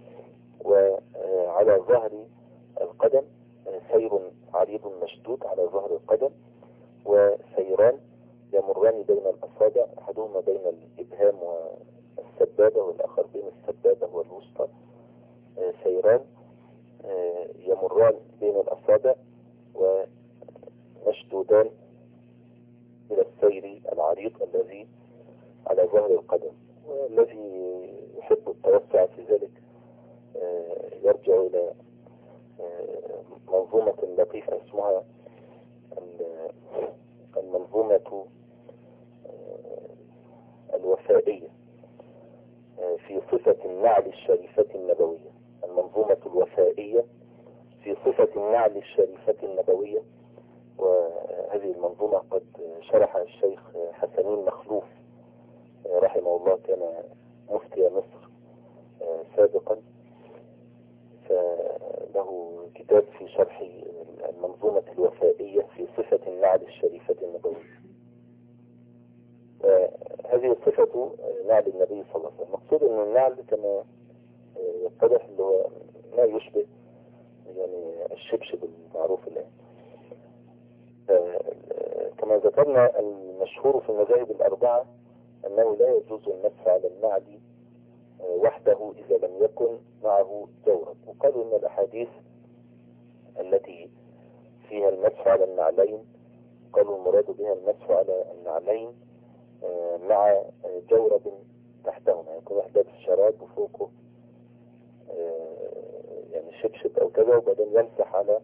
وعلى ظهر القدم سير عريض مشدود على ظهر القدم، وسيران يمران بين الأصابع، أحدهما بين الإبهام والسبابة والآخر بين السبابة والوسطى، سيران يمران بين الأصابع ومشدودان إلى السير العريض الذي على ظهر القدم. والذي يحب التوسع في ذلك يرجع إلى منظومة لطيفة اسمها المنظومة الوفائية في صفة النعل الشريفة النبوية. المنظومة الوفائية في صفة النعل الشريفة النبوية. وهذه المنظومة قد شرحها الشيخ حسنين مخلوف رحمه الله، كان مفتي مصر سابقا، فله كتاب في شرح المنظومة الوفائية في صفة النعل الشريفة النبوية. هذه صفة نعل النبي صلى الله عليه وسلم. المقصود أن النعل كما يتضح اللي هو ما يشبه يعني الشبشب المعروف الآن. كما ذكرنا المشهور في المذاهب الأربعة أنه لا يجوز المسح على النعل وحده إذا لم يكن معه جورب. وقالوا أن الأحاديث التي فيها المسح على النعلين قالوا المراد بها المسح على النعلين مع جورب تحتهما، يكون واحد لابس شراب وفوقه يعني شبشب أو كذا، وبعدين يمسح على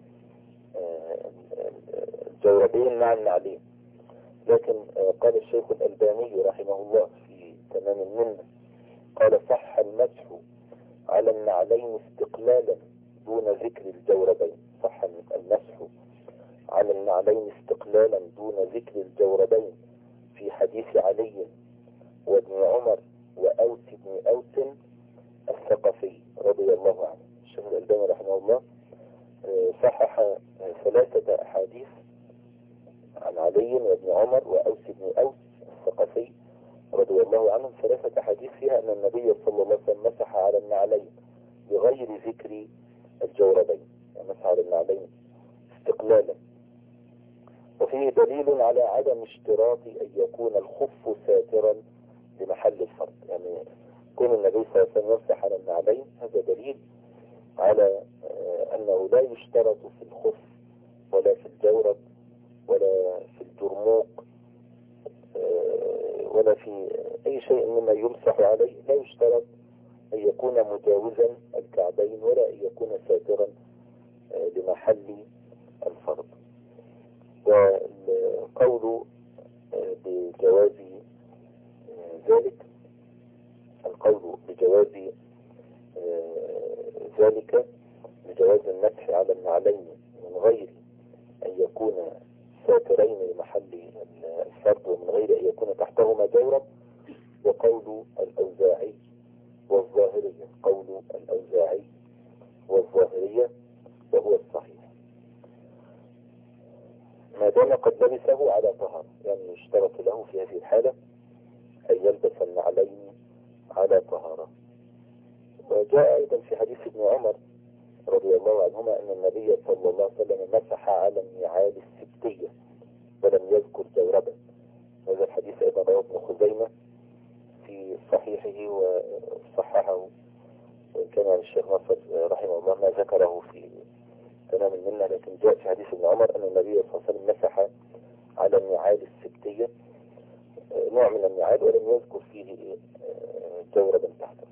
الجوربين مع النعلين. لكن قال الشيخ الألباني رحمه الله في تمام المنة، قال صح المسح على النعلين استقلالا دون ذكر الجوربين. صح المسح على النعلين استقلالا دون ذكر الجوربين في حديث علي وابن عمر وأوس بن أوس الثقفي رضي الله عنه. الشيخ الألباني رحمه الله صحح 3 أحاديث عن علي وابن عمر وأوس بن أوس الثقفي رضي الله عنهم، 3 أحاديث فيها أن النبي صلى الله عليه وسلم مسح على النعلين بغير ذكر الجوربين، يعني مسح على النعلين استقلالا. وفيه دليل على عدم اشتراط أن يكون الخف ساترا لمحل الفرد، يعني كون النبي صلى الله عليه وسلم يمسح على النعلين هذا دليل على أنه لا يشترط في الخف ولا في الجورب ولا في الجرموق ولا في أي شيء مما يمسح عليه، لا يشترط أن يكون مجاوزا الكعبين ولا أن يكون ساترا لمحل الفرد. والقول بجواز ذلك، القول بجواز ذلك بجواز المسح على النعلين من غير أن يكون ساترين لمحل الفرد ومن غير أن يكون تحتهما جورب، وقول الأوزاعي والظاهرية، قول الأوزاعي والظاهرية وهو الصحيح، ما دام قد لبسه على طهارة. يعني يشترط له في هذه الحالة أن يلبس النعلين على طهارة. وجاء أيضا في حديث ابن عمر رضي الله عنهما أن النبي صلى الله عليه وسلم مسح على النعال السبتية ولم يذكر جوربا. هذا الحديث أيضا رواه ابن خزيمة في صحيحه وصححه، وإن كان يعني الشيخ ناصر رحمه الله ما ذكره في تمام المنة، لكن جاء في حديث ابن عمر أن النبي صلى الله عليه وسلم مسح على النعال السبتية، نوع من النعال، ولم يذكر فيه جوربا تحته.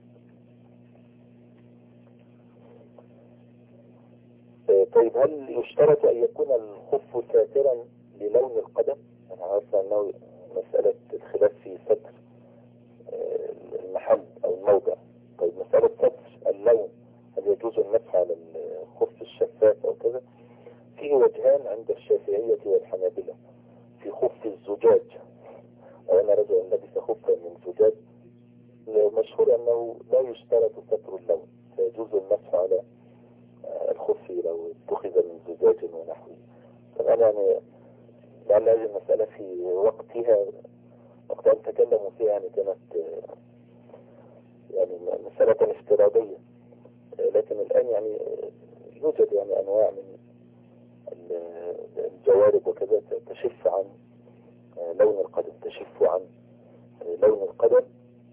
طيب هل يشترط أن يكون الخف ساترا للون القدم؟ أنا عارف أنه مسألة الخلاف في ستر المحل أو الموضع. طيب مسألة ستر اللون، هل يجوز المسح على الخف الشفاف أو كذا؟ فيه وجهان عند الشافعية والحنابلة في خف الزجاج. وأنا رجل لبس خفا من زجاج، مشهور أنه لا يشترط ستر اللون، فيجوز المسح على الخف لو اتخذ من زجاج ونحوه. طبعا يعني لعل هذه المسألة في وقتها وقت أن تكلموا فيها يعني كانت يعني مسألة افتراضية، لكن الآن يعني يوجد يعني أنواع من الجوارب وكذا تشف عن لون القدم، تشف عن لون القدم.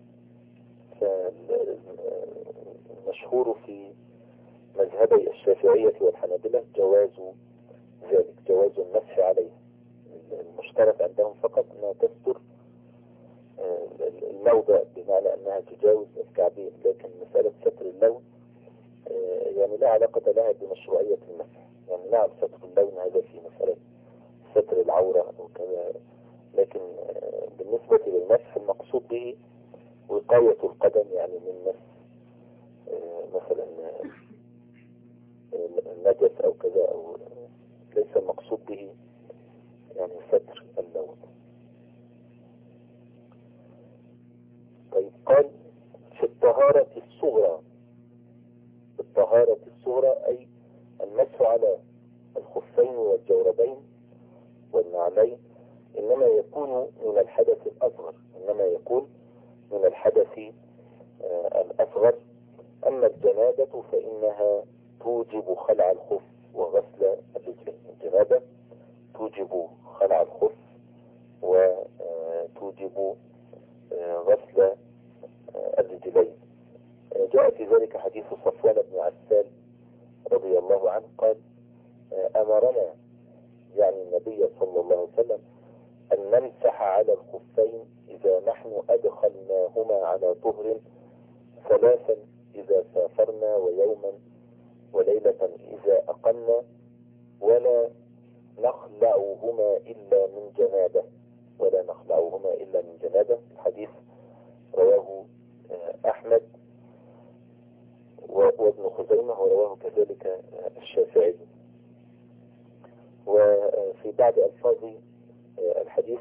فالمشهور في مذهبي الشافعية والحنابلة جواز ذلك، جواز المسح عليه. المشترك عندهم فقط أنها تستر الموضع بمعنى أنها تجاوز الكعبين، لكن مسألة ستر اللون يعني لا علاقة لها بمشروعية المسح. يعني نعم ستر اللون هذا في مسألة ستر العورة وكذا، لكن بالنسبة للمسح المقصود به وقاية القدم، يعني من مس مثلا النجس أو كذا، أو ليس المقصود به يعني ستر اللون. طيب قال في الطهارة الصغرى، الطهارة الصغرى أي المسح على الخفين والجوربين والنعلين إنما يكون من الحدث الأصغر، إنما يكون من الحدث الأصغر. أما الجنابة فإنها توجب خلع الخف وغسل الرجلين. الجنابة توجب خلع الخف وتوجب غسل الرجلين. جاء في ذلك حديث صفوان بن عسال رضي الله عنه قال أمرنا يعني النبي صلى الله عليه وسلم أن نمسح على الخفين إذا نحن أدخلناهما على طهر، ثلاثا إذا سافرنا، ويوما وليلة إذا أقمنا، ولا نخلعهما إلا من جنابة، ولا نخلعهما إلا من جنابة. الحديث رواه أحمد وابن خزيمة، ورواه كذلك الشافعي. وفي بعض ألفاظ الحديث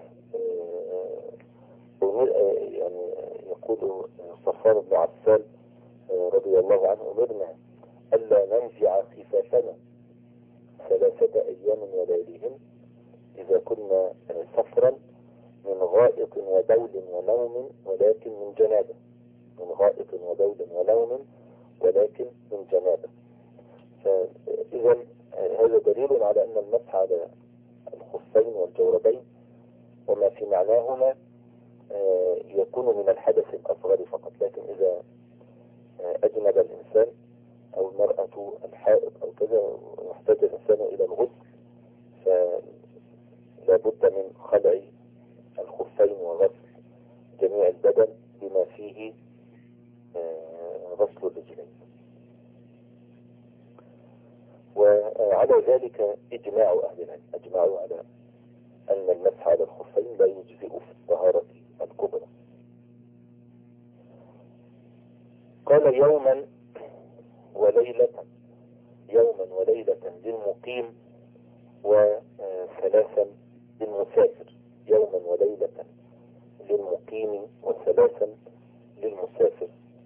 يعني يقول صفوان بن عسال رضي الله عنه أمرنا ألا ننزع خفافنا 3 أيام ولياليهن إذا كنا سفرا من غائط وبول ونوم ولكن من جنابة، من غائط وبول ونوم ولكن من جنابة. فإذا هذا دليل على أن المسح على الخفين والجوربين وما في معناهما يكون من الحدث الأصغر فقط، لكن إذا أجنب الإنسان أو المرأة الحائض أو كذا يحتاج الإنسان إلى الغسل، فلا بد من خلع الخفين وغسل جميع البدن بما فيه غسل الرجلين. وعلى ذلك إجماع أهل العلم، أجمعوا على أن المسح على الخفين لا يجزئ في الطهارة الكبرى. قال يوما وليلة، يوما وليلة للمقيم وثلاثا للمسافر، يوما وليلة للمقيم وثلاثا للمسافر.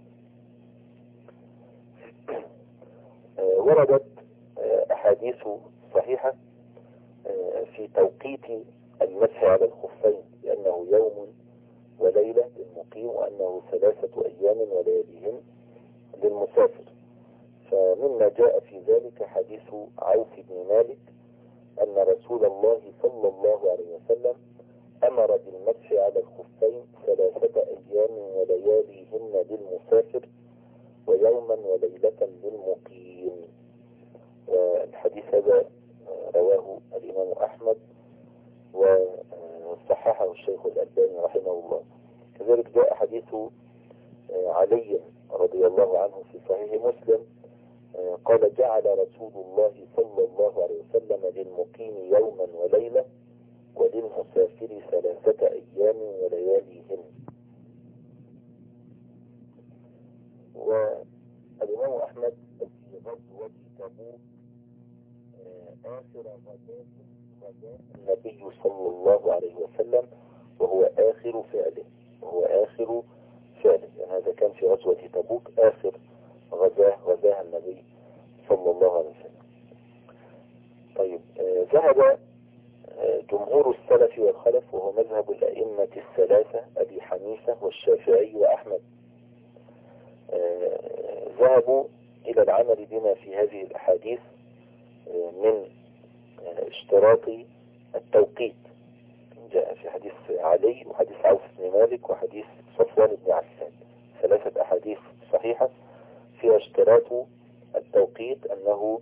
وردت أحاديث صحيحة في توقيت المسح على الخفين لأنه يوم وليلة للمقيم وأنه 3 أيام ولياليهن للمسافر. فمما جاء في ذلك حديث عوف بن مالك أن رسول الله صلى الله عليه وسلم أمر بالمسح على الخفين 3 أيام ولياليهن للمسافر ويوما وليلة للمقيم. والحديث هذا رواه الإمام أحمد وصححه الشيخ الألباني رحمه الله. كذلك جاء حديث علي رضي الله عنه في صحيح مسلم قال جعل رسول الله صلى الله عليه وسلم للمقيم يوما وليلة وللمسافر 3 أيام ولياليهن. والإمام أحمد في غزوة تبوك آخر غزاة النبي صلى الله عليه وسلم وهو آخر فعله يعني هذا كان في غزوة تبوك آخر غزاها النبي صلى الله عليه وسلم. طيب ذهب جمهور السلف والخلف وهو مذهب الأئمة الثلاثة أبي حنيفة والشافعي وأحمد ذهبوا إلى العمل بما في هذه الأحاديث من اشتراط التوقيت. جاء في حديث علي وحديث عوف بن مالك وحديث صفوان بن عفان 3 أحاديث صحيحة فيها اشتراط التوقيت أنه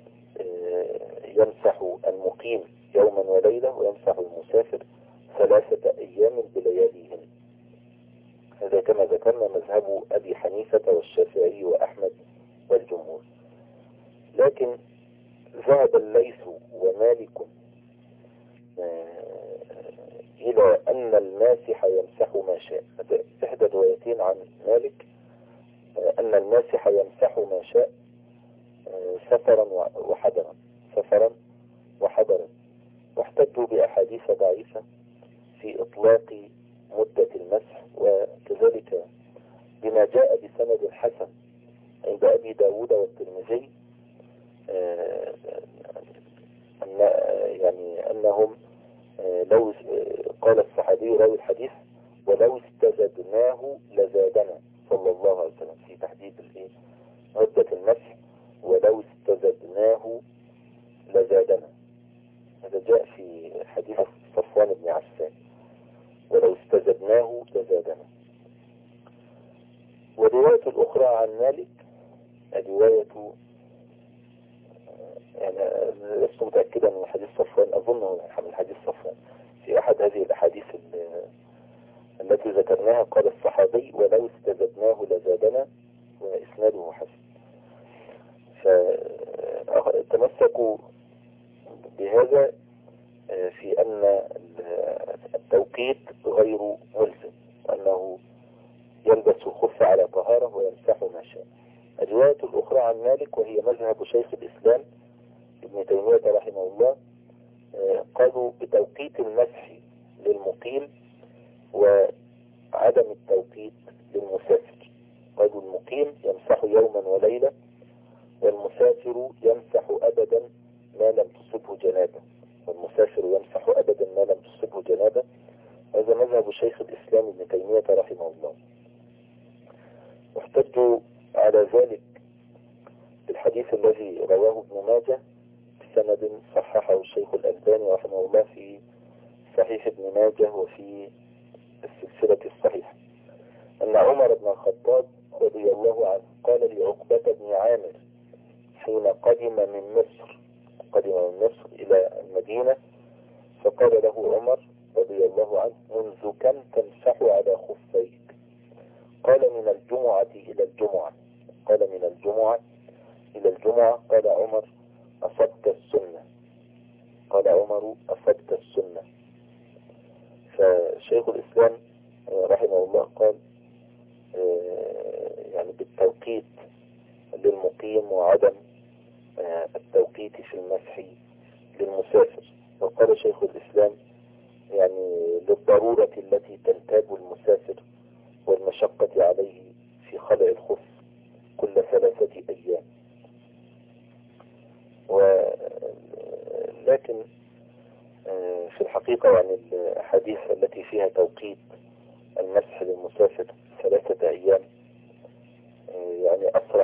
يمسح المقيم يوما وليلة ويمسح المسافر 3 أيام بلياليهن. هذا كما ذكرنا مذهب أبي حنيفة والشافعي وأحمد والجمهور. لكن ذهب الليث ومالك إلى أن الماسح يمسح ما شاء. إحدى روايتين عن مالك أن الماسح يمسح ما شاء سفرا وحضرا واحتجوا بأحاديث ضعيفة في إطلاق مدة المسح، وكذلك بما جاء بسند حسن عند أبي داود والترمذي أنهم لو قال الصحابي راوي الحديث ولو استزدناه لزادنا صلى الله عليه وسلم في تحديد مدة المسح، ولو استزدناه لزادنا. هذا جاء في حديث صفوان بن عفان ولو استزدناه لزادنا. والرواية الأخرى عن مالك الرواية يعني لست متأكدا من حديث صفوان، أظنه من حديث صفوان في أحد هذه الأحاديث التي ذكرناها قال الصحابي ولو استزدناه لزادنا وإسناده حسن. فتمسكوا بهذا في أن التوقيت غير ملزم وأنه يلبس الخف على طهارة ويمسح ما شاء. الرواية الأخرى عن مالك وهي مذهب شيخ الإسلام ابن تيمية رحمه الله قالوا بتوقيت المسح للمقيم وعدم التوقيت للمسافر. قالوا المقيم يمسح يوما وليلة والمسافر يمسح أبدا ما لم تصبه جنابة. هذا مذهب شيخ الإسلام ابن تيمية رحمه الله. واحتجوا على ذلك بالحديث الذي رواه ابن ماجه بسند صححه الشيخ الألباني رحمه الله في صحيح ابن ماجه وفي السلسلة الصحيحة أن عمر بن الخطاب رضي الله عنه قال لعقبة بن عامر حين قدم من مصر إلى المدينة فقال له عمر رضي الله عنه منذ كم تمسح على خفيك؟ قال من الجمعة إلى الجمعة. قال عمر أصبت السنة. فشيخ الإسلام رحمه الله قال يعني بالتوقيت للمقيم وعدم التوقيت في المسح للمسافر. وقال شيخ الإسلام يعني للضرورة التي تنتاب المسافر والمشقة عليه في خلع الخف كل 3 أيام. ولكن في الحقيقة يعني الأحاديث التي فيها توقيت المسح للمسافر 3 أيام يعني أصح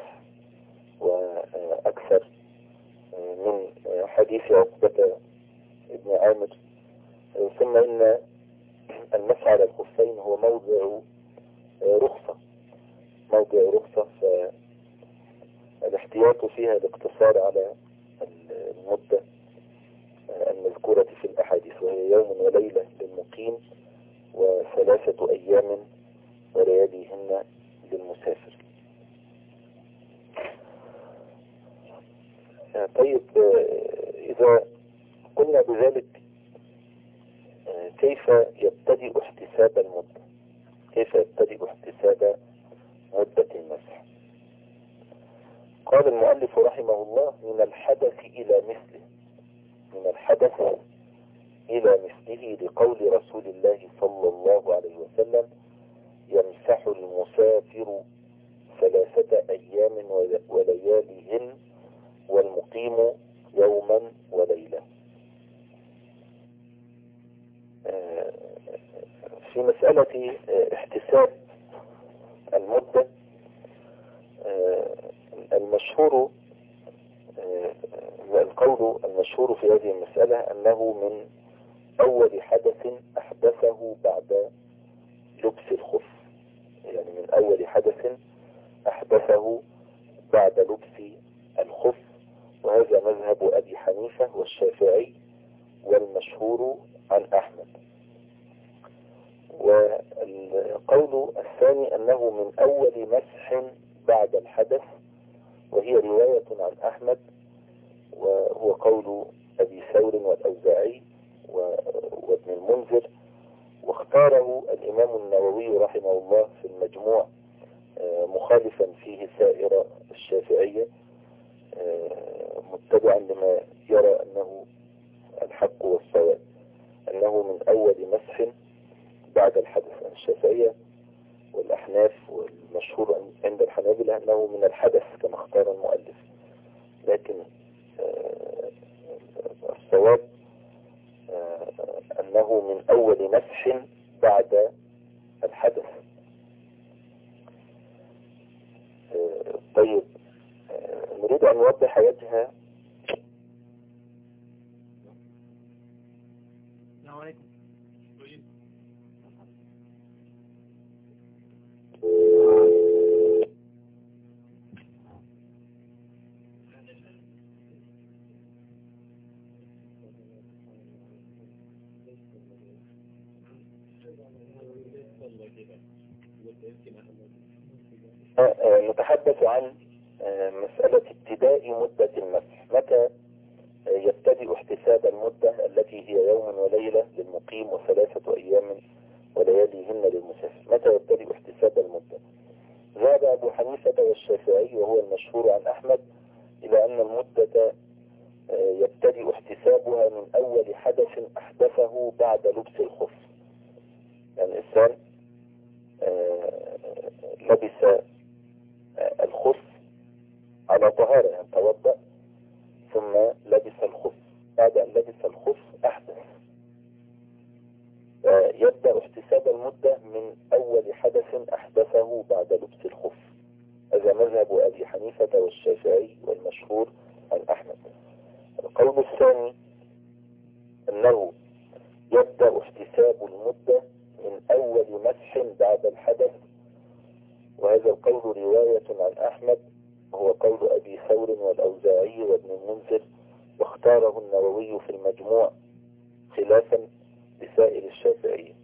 المواضع رخصة، فالاحتياط فيها الاقتصار على المدة المذكورة في الأحاديث، وهي يوم وليلة للمقيم و3 أيام ولياليهن للمسافر. طيب، إذا قلنا بذلك كيف يبتدئ احتساب المدة؟ كيف يبتدئ احتساب مدة المسح؟ قال المؤلف رحمه الله: من الحدث إلى مثله. من الحدث إلى مثله لقول رسول الله صلى الله عليه وسلم: يمسح المسافر 3 أيام ولياليهن والمقيم يوما وليلة. في مسألة احتساب المدة، المشهور القول المشهور في هذه المسألة أنه من أول حدث أحدثه بعد لبس الخف، يعني من أول حدث أحدثه بعد لبس الخف، وهذا مذهب أبي حنيفة والشافعي والمشهور عن أحمد. والقول الثاني أنه من أول مسح بعد الحدث، وهي رواية عن أحمد، وهو قول أبي ثور والأوزاعي وابن المنذر، واختاره الإمام النووي رحمه الله في المجموع مخالفا فيه سائر الشافعية، متبعا لما يرى أنه الحق والصواب، أنه من أول مسح بعد الحدث. الشافعية والأحناف والمشهور عند الحنابلة أنه من الحدث كما اختار المؤلف، لكن الصواب أنه من أول مسح بعد الحدث. طيب، نريد أن نوضح وجه نتحدث عن مسألة ابتداء مدة المسح. متى يبتدئ احتساب المدة التي هي يوم وليلة للمقيم و3 أيام ولياليهن للمسافر؟ متى يبتدئ احتساب المدة؟ ذهب أبو حنيفة والشافعي وهو المشهور عن أحمد إلى أن المدة يبتدئ احتسابها من أول حدث أحدثه بعد لبس الخف. يعني الإنسان لبس الخف على طهارة، يعني توضأ ثم لبس الخف، بعد أن لبس الخف أحدث، يبدأ احتساب المدة من أول حدث أحدثه بعد لبس الخف. هذا مذهب أبي حنيفة والشافعي والمشهور عن أحمد. القول الثاني أنه يبدأ احتساب المدة من أول مسح بعد الحدث، وهذا القول رواية عن أحمد، وهو قول أبي ثور والأوزاعي وابن المنذر، واختاره النووي في المجموع خلافا لسائر الشافعية.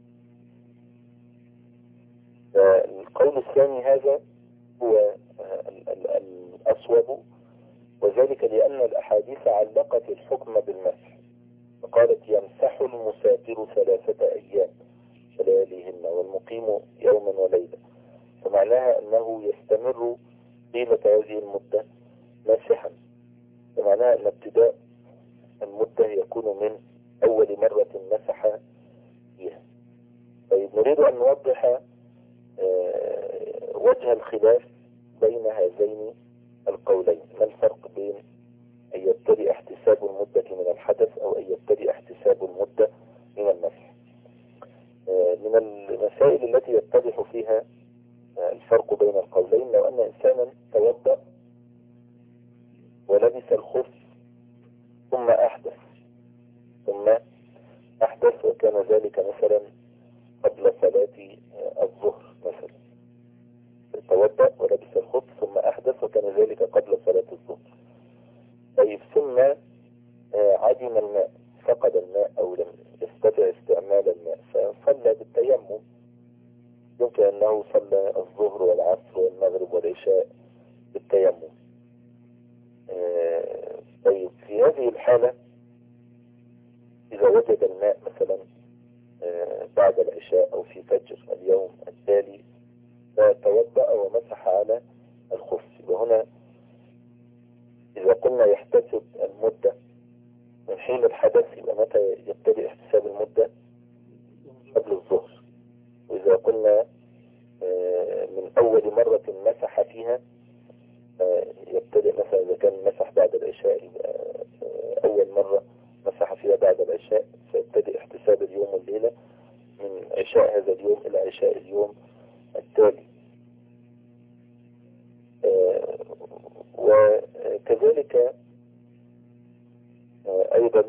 القول الثاني هذا هو الأصوب، وذلك لأن الأحاديث علقت الحكم بالمسح، فقالت: يمسح المسافر 3 أيام ولياليهن والمقيم يوما وليلة، فمعناها أنه يستمر طيلة هذه المدة ماسحا، فمعناها أن ابتداء المدة يكون من أول مرة مسح فيها. طيب، نريد أن نوضح وجه الخلاف بين هذين القولين. ما الفرق بين أن يبتدئ احتساب المدة من الحدث أو أن يبتدئ احتساب المدة من المسح؟ من المسائل التي يتضح فيها الفرق بين القولين لو أن إنسانا توضأ ولبس الخف ثم أحدث وكان ذلك مثلا قبل صلاة الظهر مثلا، توضأ ولبس الخف ثم أحدث وكان ذلك قبل صلاة الظهر. طيب ثم عدم الماء، فقد الماء أو لم يستطع استعمال الماء فصلى بالتيمم. يمكن أنه صلى الظهر والعصر والمغرب والعشاء بالتيمم. طيب في هذه الحالة إذا وجد الماء مثلا بعد العشاء أو في فجر اليوم التالي فتوضأ ومسح على الخف. وهنا إذا قلنا يحتسب المدة من حين الحدث يبقى متى يبتدئ احتساب المدة؟ قبل الظهر. وإذا قلنا من أول مرة مسح فيها يبتدئ مثلا إذا كان مسح بعد العشاء يبقى أول مرة مسح فيها بعد العشاء فيبتدئ احتساب اليوم والليلة من عشاء هذا اليوم إلى عشاء اليوم التالي. وكذلك أيضا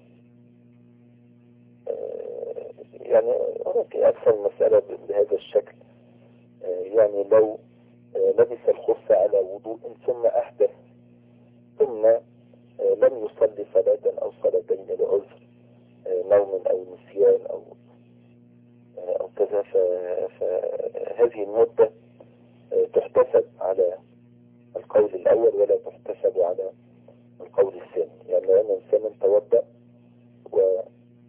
يعني هناك أكثر مسألة بهذا الشكل. يعني لو لبس الخف على وضوء ثم أحدث ثم لم يصلي صلاة أو صلاتين لعذر نوم أو نسيان أو كذا فهذه المدة تحتسب على القول الأول ولا تحتسب على القول الثاني. يعني لو أن إنسان توضأ ولبس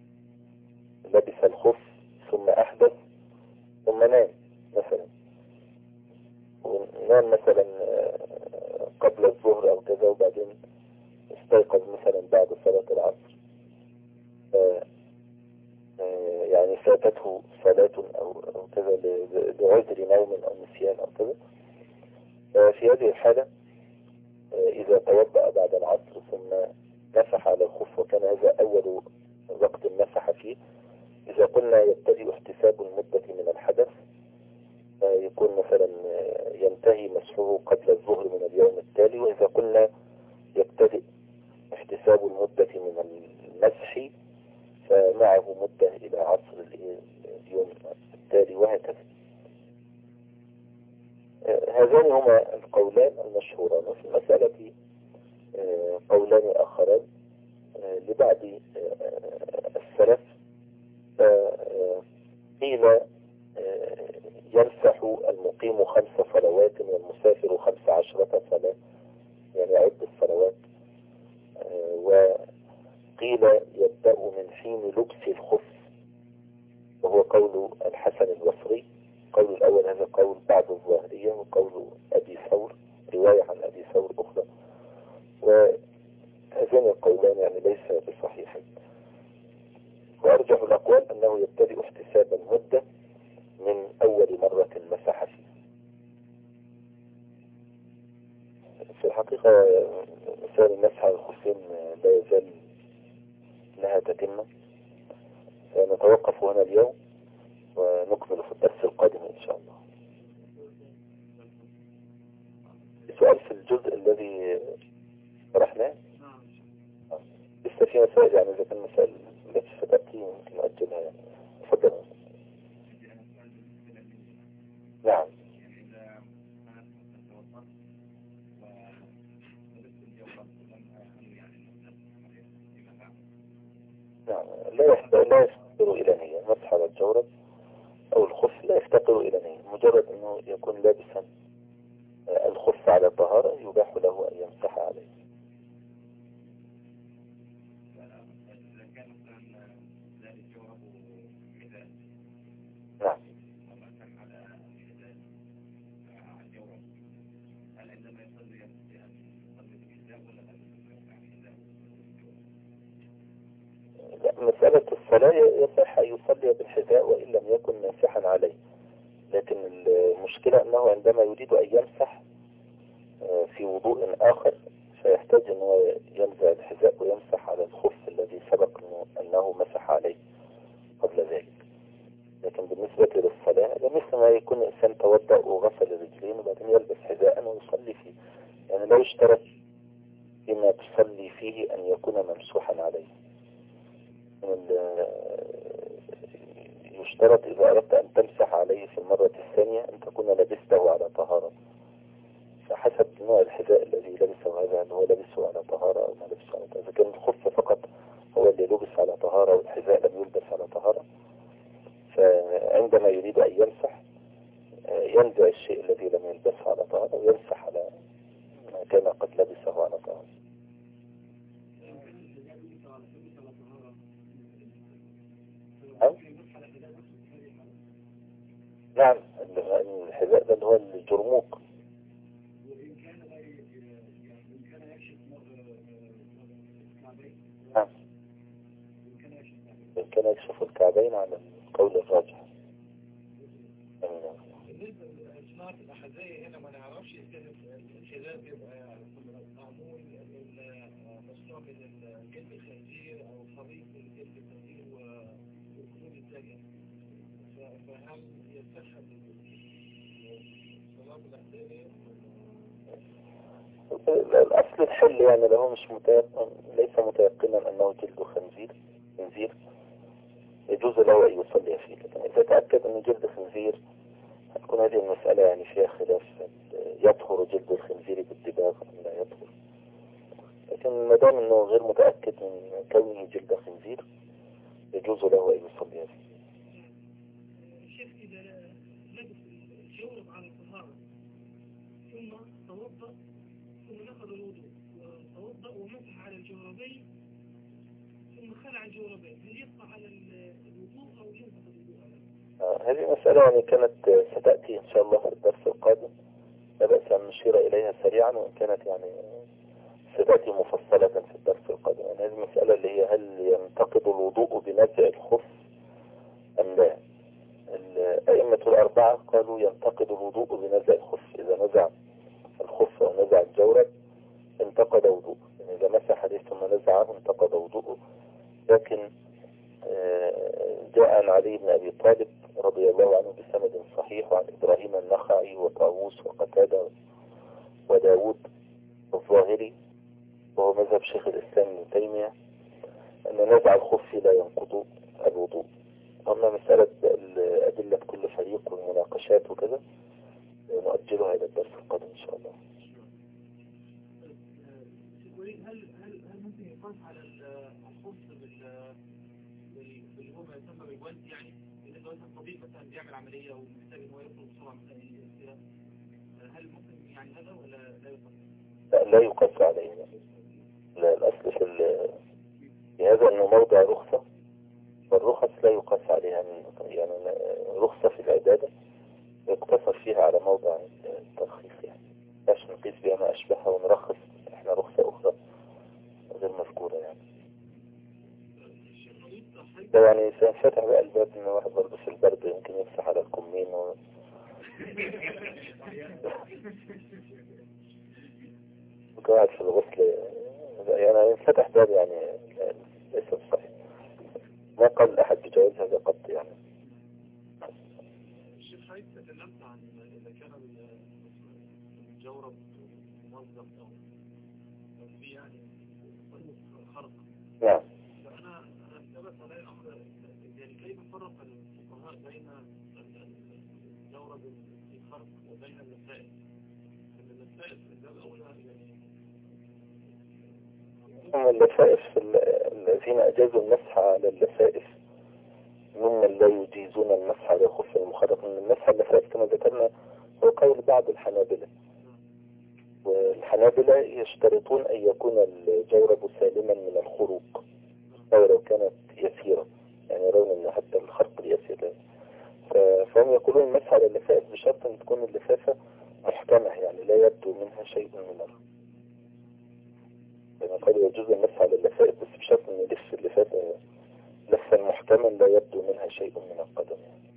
الخف ثم أحدث ثم نام مثلا ونام مثلا قبل الظهر أو كذا وبعدين استيقظ مثلا بعد صلاة العصر يعني فاتته صلاة أو كذا لعذر نوم أو نسيان أو كذا. في هذه الحالة إذا توضأ بعد العصر ثم مسح على الخف وكان هذا أول وقت مسح فيه، إذا قلنا يبتدئ احتساب المدة من الحدث يكون مثلا ينتهي مسحه قبل الظهر من اليوم التالي. وإذا قلنا يبتدئ احتساب المدة من المسح فمعه مدة إلى عصر اليوم التالي وهكذا. هذان هما القولان المشهوران. وفي المسألة قولان آخران لبعض السلف. قيل يمسح المقيم 5 صلوات والمسافر 15 صلاة، يعني يعد الصلوات. وقيل يبدأ من حين لبس الخف وهو قول الحسن البصري. قول الأول هذا قول بعض الظاهرية وقول أبي ثور، رواية عن أبي ثور أخرى. وهذين القولان يعني ليس بصحيحين. وأرجح الأقوال أنه يبتدئ احتساب المدة من أول مرة مسح فيها. في الحقيقة مثال المسح على الخفين لا يزال لها تتمة. نتوقف هنا اليوم ونكمل في الدرس القادم إن شاء الله. سؤال في الجزء الذي شرحناه لسه في مسائل، يعني إذا كان مسائل التي ستأتي ممكن نؤجلها يعني. تفضل. نعم. نعم لا يفتقر إلى نية. مسح على الجورب أو الخف لا يفتقر إلى نية، مجرد أنه يكون لابسا الخف على طهارة يباح له أن يمسح عليه. نعم. مسألة الصلاة يصح أن يصلي بالحذاء وإن لم يكن ماسحا عليه، لكن المشكلة أنه عندما يريد أن يمسح في وضوء آخر فيحتاج أنه ينزع الحذاء ويمسح على الخف الذي سبق أنه مسح عليه قبل ذلك. لكن بالنسبة للصلاة مثل ما يكون إنسان توضأ وغسل الرجلين وبعدين يلبس حذاء ويصلي فيه، يعني لا يشترط فيما تصلي فيه أن يكون ممسوحا عليه. يشترط إذا أردت أن تمسح عليه في المرة الثانية أن تكون لبسته على طهارة، فحسب نوع الحذاء الذي لبسه هذا، هل هو لبسه على طهارة أو ما لبسه على طهارة. إذا كان الخف فقط هو اللي لبس على طهارة والحذاء لم يلبس على طهارة، فعندما يريد أن يمسح ينزع الشيء الذي لم يلبسه على طهارة ويمسح على ما كان قد لبسه على طهارة. نعم، الحذاء ده اللي هو الجرموق. نعم، إن كان يكشف الكعبين على القول الراجح. بالنسبة لصناعة الأحذية هنا ما نعرفش إذا الحذاء بيبقى معمول مصنوع من جلد الخنزير أو خليط من جلد الخنزير والقرود الثانية، فهل يصح صناعة الأحذية؟ الأصل الحل يعني له مش متيقن، ليس متيقنا أنه جلد خنزير يجوز له أن يصلي فيه، لكن إذا تأكد أنه جلد خنزير هتكون هذه المسألة يعني فيها خلاف، يطهر جلد الخنزير بالدباغ أم لا يطهر. لكن ما دام أنه غير متأكد من كونه جلد خنزير يجوز له أن يصلي فيه. الشيخ إذا لبس الجورب على الطهارة ثم توضأ ثم نقض الوضوء وتوضأ ومسح على الجوربين ثم خلع الجوربين، هل يبقى على الوضوء أو ينقض الوضوء؟ هذه مسألة يعني كانت ستأتي إن شاء الله في الدرس القادم، لا بأس أن نشير إليها سريعا، وإن كانت يعني ستأتي مفصلة في الدرس القادم. يعني هذه المسألة اللي هي هل ينتقد الوضوء بنزع الخف أم لا. الأئمة الأربعة قالوا ينتقد الوضوء بنزع الخف، إذا نزع الخف أو نزع الجورب انتقد وضوء، يعني إذا مسح عليه ثم نزعه انتقد وضوءه. لكن جاء عن علي بن أبي طالب رضي الله عنه بسند صحيح وعن إبراهيم النخعي وطاووس وقتادة وداود الظاهري وهو مذهب شيخ الإسلام ابن تيمية أن نزع الخف لا ينقض الوضوء. أما مسألة أدلة كل فريق والمناقشات وكذا نؤجلها إلى الدرس القادم إن شاء الله. هل ممكن يقاس على الخف باللي هو ما يسمى بالجوانت، يعني بالنسبة مثلا طبيب مثلا بيعمل عملية ومحتاج إن هو يخرج بسرعة مثلا يصير، هل ممكن يعني هذا ولا لا يقاس؟ لا يقاس عليه. لا، الأصل في هذا أنه موضع رخصة، والرخص لا يقاس عليها، يعني رخصة في العبادة يقتصر فيها على موضع الترخيص، يعني باش نقيس بها ما أشبهها ونرخص احنا رخصة أخرى غير مذكورة يعني. يعني سينفتح بقى الباب إن واحد برضه في البرد يمكن يمسح على الكمين وقاعد في الغسل، يعني ينفتح باب يعني ليس صحيح. ما قال أحد بجواز هذا قط يعني. الشيخ حضرتك تكلمت عن إذا كان الجورب موظف أو في يعني خرق. نعم. فأنا ثبت علي الأمر، يعني كيف فرق الفقهاء بين الجورب الخرق وبين اللفائف؟ أن اللفائف في الباب الأولى يعني هم اللفائف الذين أجازوا المسح على اللفائف ممن لا يجيزون المسح على الخف المخرق. من المسح على اللفائف كما ذكرنا هو قول بعض الحنابلة، والحنابلة يشترطون أن يكون الجورب سالما من الخروق أو لو كانت يسيرة، يعني يرون أن حتى الخرق اليسير، فهم يقولون المسح على اللفائف بشرط أن تكون اللفافة محكمة، يعني لا يبدو منها شيء من يعني قالوا يجوز المسح على اللفائف بس بشرط أن يلف اللفافة لفا محكما لا يبدو منها شيء من القدم يعني.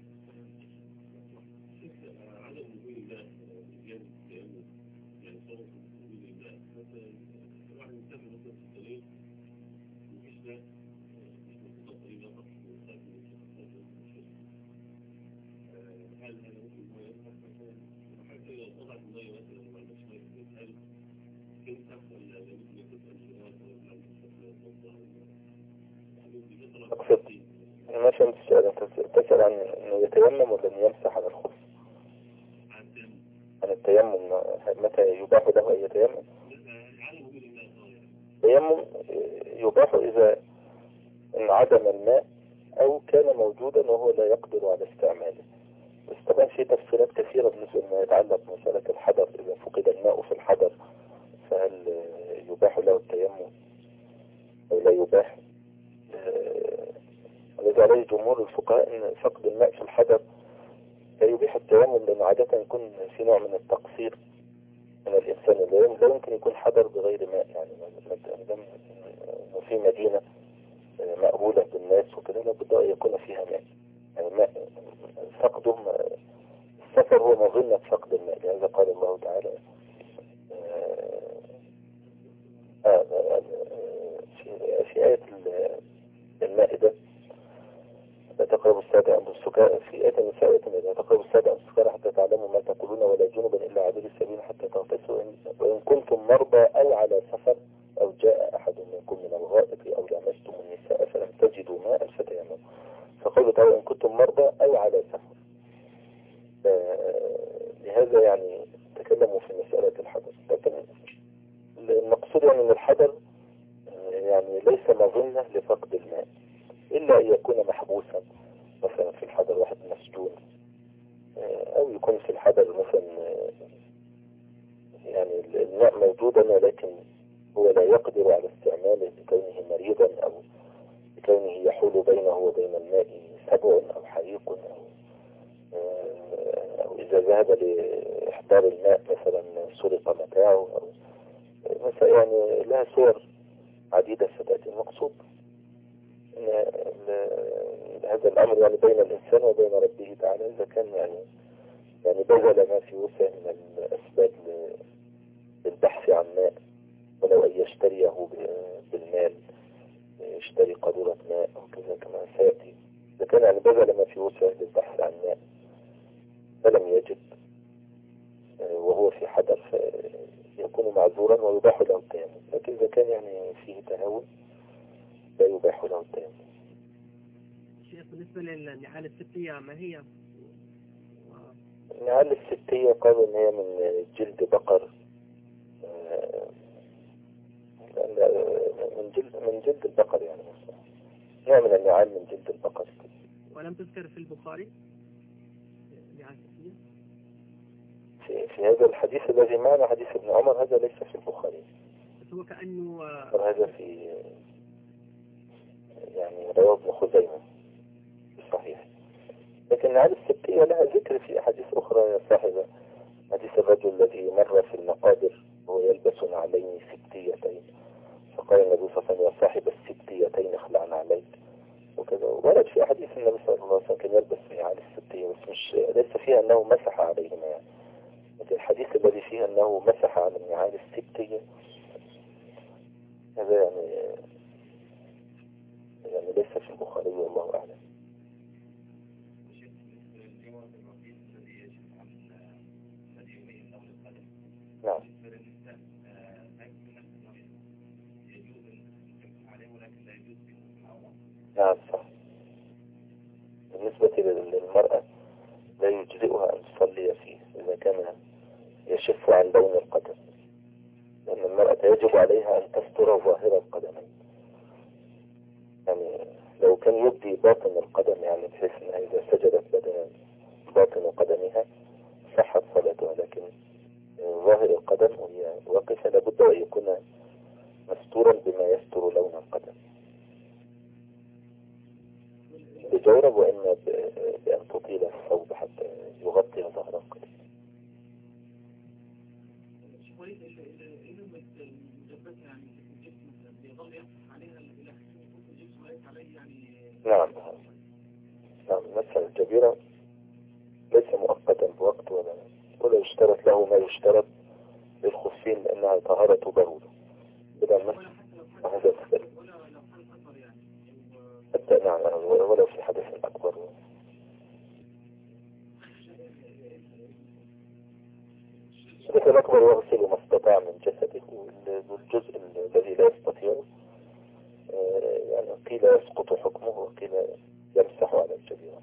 ما فهمت السؤال. أنت تسأل عن إنه يتيمم ولا إنه يمسح على الخف؟ عن التيمم، متى يباح له أن يتيمم؟ التيمم يباح إذا انعدم الماء أو كان موجودا وهو لا يقدر على استعماله. بس طبعا في تفصيلات كثيرة بالنسبة لما يتعلق بمسألة الحضر. إذا فقد الماء في الحضر فهل يباح له التيمم أو لا يباح؟ الذي عليه جمهور الفقهاء أن فقد الماء في الحضر لا يبيح التيمم، لأنه عادة يكون في نوع من التقصير من الإنسان. لا يمكن يكون حضر بغير ماء، يعني إنه في مدينة مأهولة بالناس وكذا لابد أن يكون فيها ماء. يعني ماء فقده، السفر هو مظنة فقد الماء، لهذا قال الله تعالى في آية المائدة: لا تقربوا السابع بالسكارى. في آية النساء: لا تقربوا السابع بالسكارى حتى تعلموا ما تقولون ولا جنبا إلا عابري السبيل حتى تغتسلوا وإن كنتم مرضى أو على سفر أو جاء أحد منكم من الغائط أو لامستم النساء فلم تجدوا ماء فتيمموا. فقالوا تعالى إن كنتم مرضى أو على سفر. لهذا يعني تكلموا في مسألة الحضر. لكن المقصود يعني أن الحضر يعني ليس مظنة لفقد الماء، إلا أن يكون محبوسا. مثلا في الحضر واحد مسجون، أو يكون في الحضر مثلا يعني الماء موجودا ولكن هو لا يقدر على استعماله لكونه مريضا أو لكونه يحول بينه وبين الماء سبع أو حريق أو إذا ذهب لإحضار الماء مثلا سرق متاعه أو مثلا، يعني لها صور عديدة ستأتي. المقصود هذا الأمر يعني بين الإنسان وبين ربه تعالى. إذا كان يعني بذل ما في وسعه من الأسباب للبحث عن ماء، ولو أن يشتريه بالمال، يشتري قارورة ماء أو كذا كما سيأتي. إذا كان يعني بذل ما في وسعه للبحث عن ماء فلم يجد وهو في حضر فيكون معذورا ويباح له التيمم. لكن إذا كان يعني فيه تهاون لا يباح له التيمم. شيخ، بالنسبة للنعال الستية ما هي؟ النعال الستية قالوا إن هي من جلد بقر، من جلد البقر، يعني نوع من النعال من جلد البقر. ولم تذكر في البخاري نعال ستية؟ في هذا الحديث الذي معنا حديث ابن عمر هذا ليس في البخاري، بس هو كأنه هذا في يعني رواه ابن خزيمة في صحيح. لكن النعال الستية لها ذكر في أحاديث أخرى يا صاحبة. حديث الرجل الذي مر في المقابر وهو يلبس نعلين ستيتين، فقال النبي صلى الله عليه وسلم: يا صاحب الستيتين اخلع عليك وكذا. ورد في أحاديث النبي صلى الله عليه وسلم كان يلبس نعال الستية، بس مش ليس فيها أنه مسح عليهما يعني. لكن الحديث الذي فيه أنه مسح على النعال الستية هذا يعني ليس في البخاري والله أعلم. نعم. نعم صح. بالنسبة للمرأة لا يجزئها أن تصلي فيه إذا كان يشف عن بين القدم، لأن المرأة يجب عليها أن تستر ظاهر القدمين. يعني لو كان يبدي باطن القدم، يعني بحيث أنها إذا سجدت بدنا باطن قدمها صحت صلاتها، لكن ظاهر القدم وهي واقفة لابد أن يكون مستورا بما يستر لون القدم بجورب، وإما بأن تطيل الثوب حتى يغطي ظهر القدم. نعم. نعم. مثل الجبيرة ليس مؤقتا بوقت ولا يشترط له ما يشترط للخفين لأنها طهارة ضرورة بدل مثل هذا السبب. حتى نعم ولو في حدث أكبر. الحدث الأكبر يغسل ما استطاع من جسده، والجزء الذي لا يستطيع يعني قيل يسقط حكمه وقيل يمسح على الجبيرة.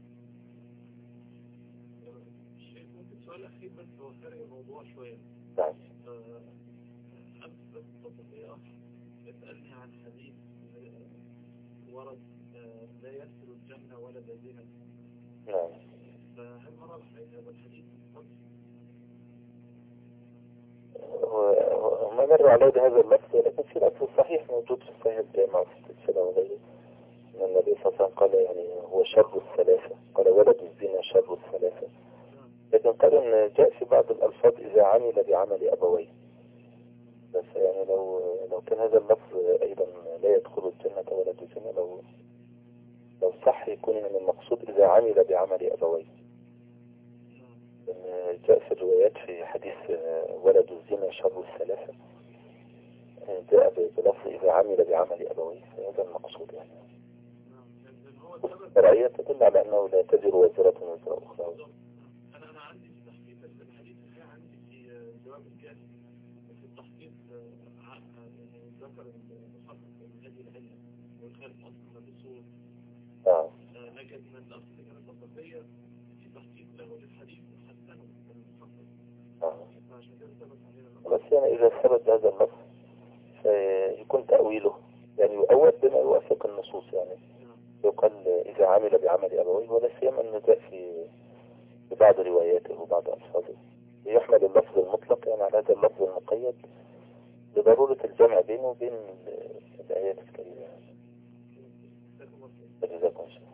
ممكن سؤال أخير بس هو فرق الموضوع شوية. نعم. أمس التطبيقات تسألني عن حديث ورد لا يدخل الجنة ولا زنا. نعم. فهل نرى هذا الحديث؟ وما مر عليه بهذا اللفظ، لكن في لفظ صحيح موجود في صحيح الجامع وفي السلسلة وغيره أن النبي صلى الله عليه وسلم قال يعني هو شر الثلاثة، قال ولد الزنا شر الثلاثة. لكن قال أن جاء في بعض الألفاظ إذا عمل بعمل أبويه، بس يعني لو كان هذا اللفظ أيضا لا يدخل الجنة ولد الزنا، لو صح يكون من المقصود إذا عمل بعمل أبويه. جاء في الروايات في حديث ولد الزنا شر الثلاثة جاء بلفظ إذا عمل بعمل أبويه، فهذا المقصود يعني. الشرعية تدل على أنه لا تزر وزرة وزر أخرى. أنا عندي في تحقيق الحديث عندي في جواب الكاتب في التحقيق ذكر المحقق من هذه العلة والخالف أصلا بالصور. لكن من الأصل البطبية في تحقيق له للحديث وحسنه المحقق. بس يعني إذا ثبت هذا النص يكون تأويله يعني يؤول بما يوافق النصوص، يعني يقال إذا عمل بعمل أبويه، ولا سيما أنه جاء في بعض رواياته وبعض ألفاظه يحمل اللفظ المطلق يعني على هذا اللفظ المقيد لضرورة الجمع بينه وبين الآيات الكريمة. جزاكم الله خير.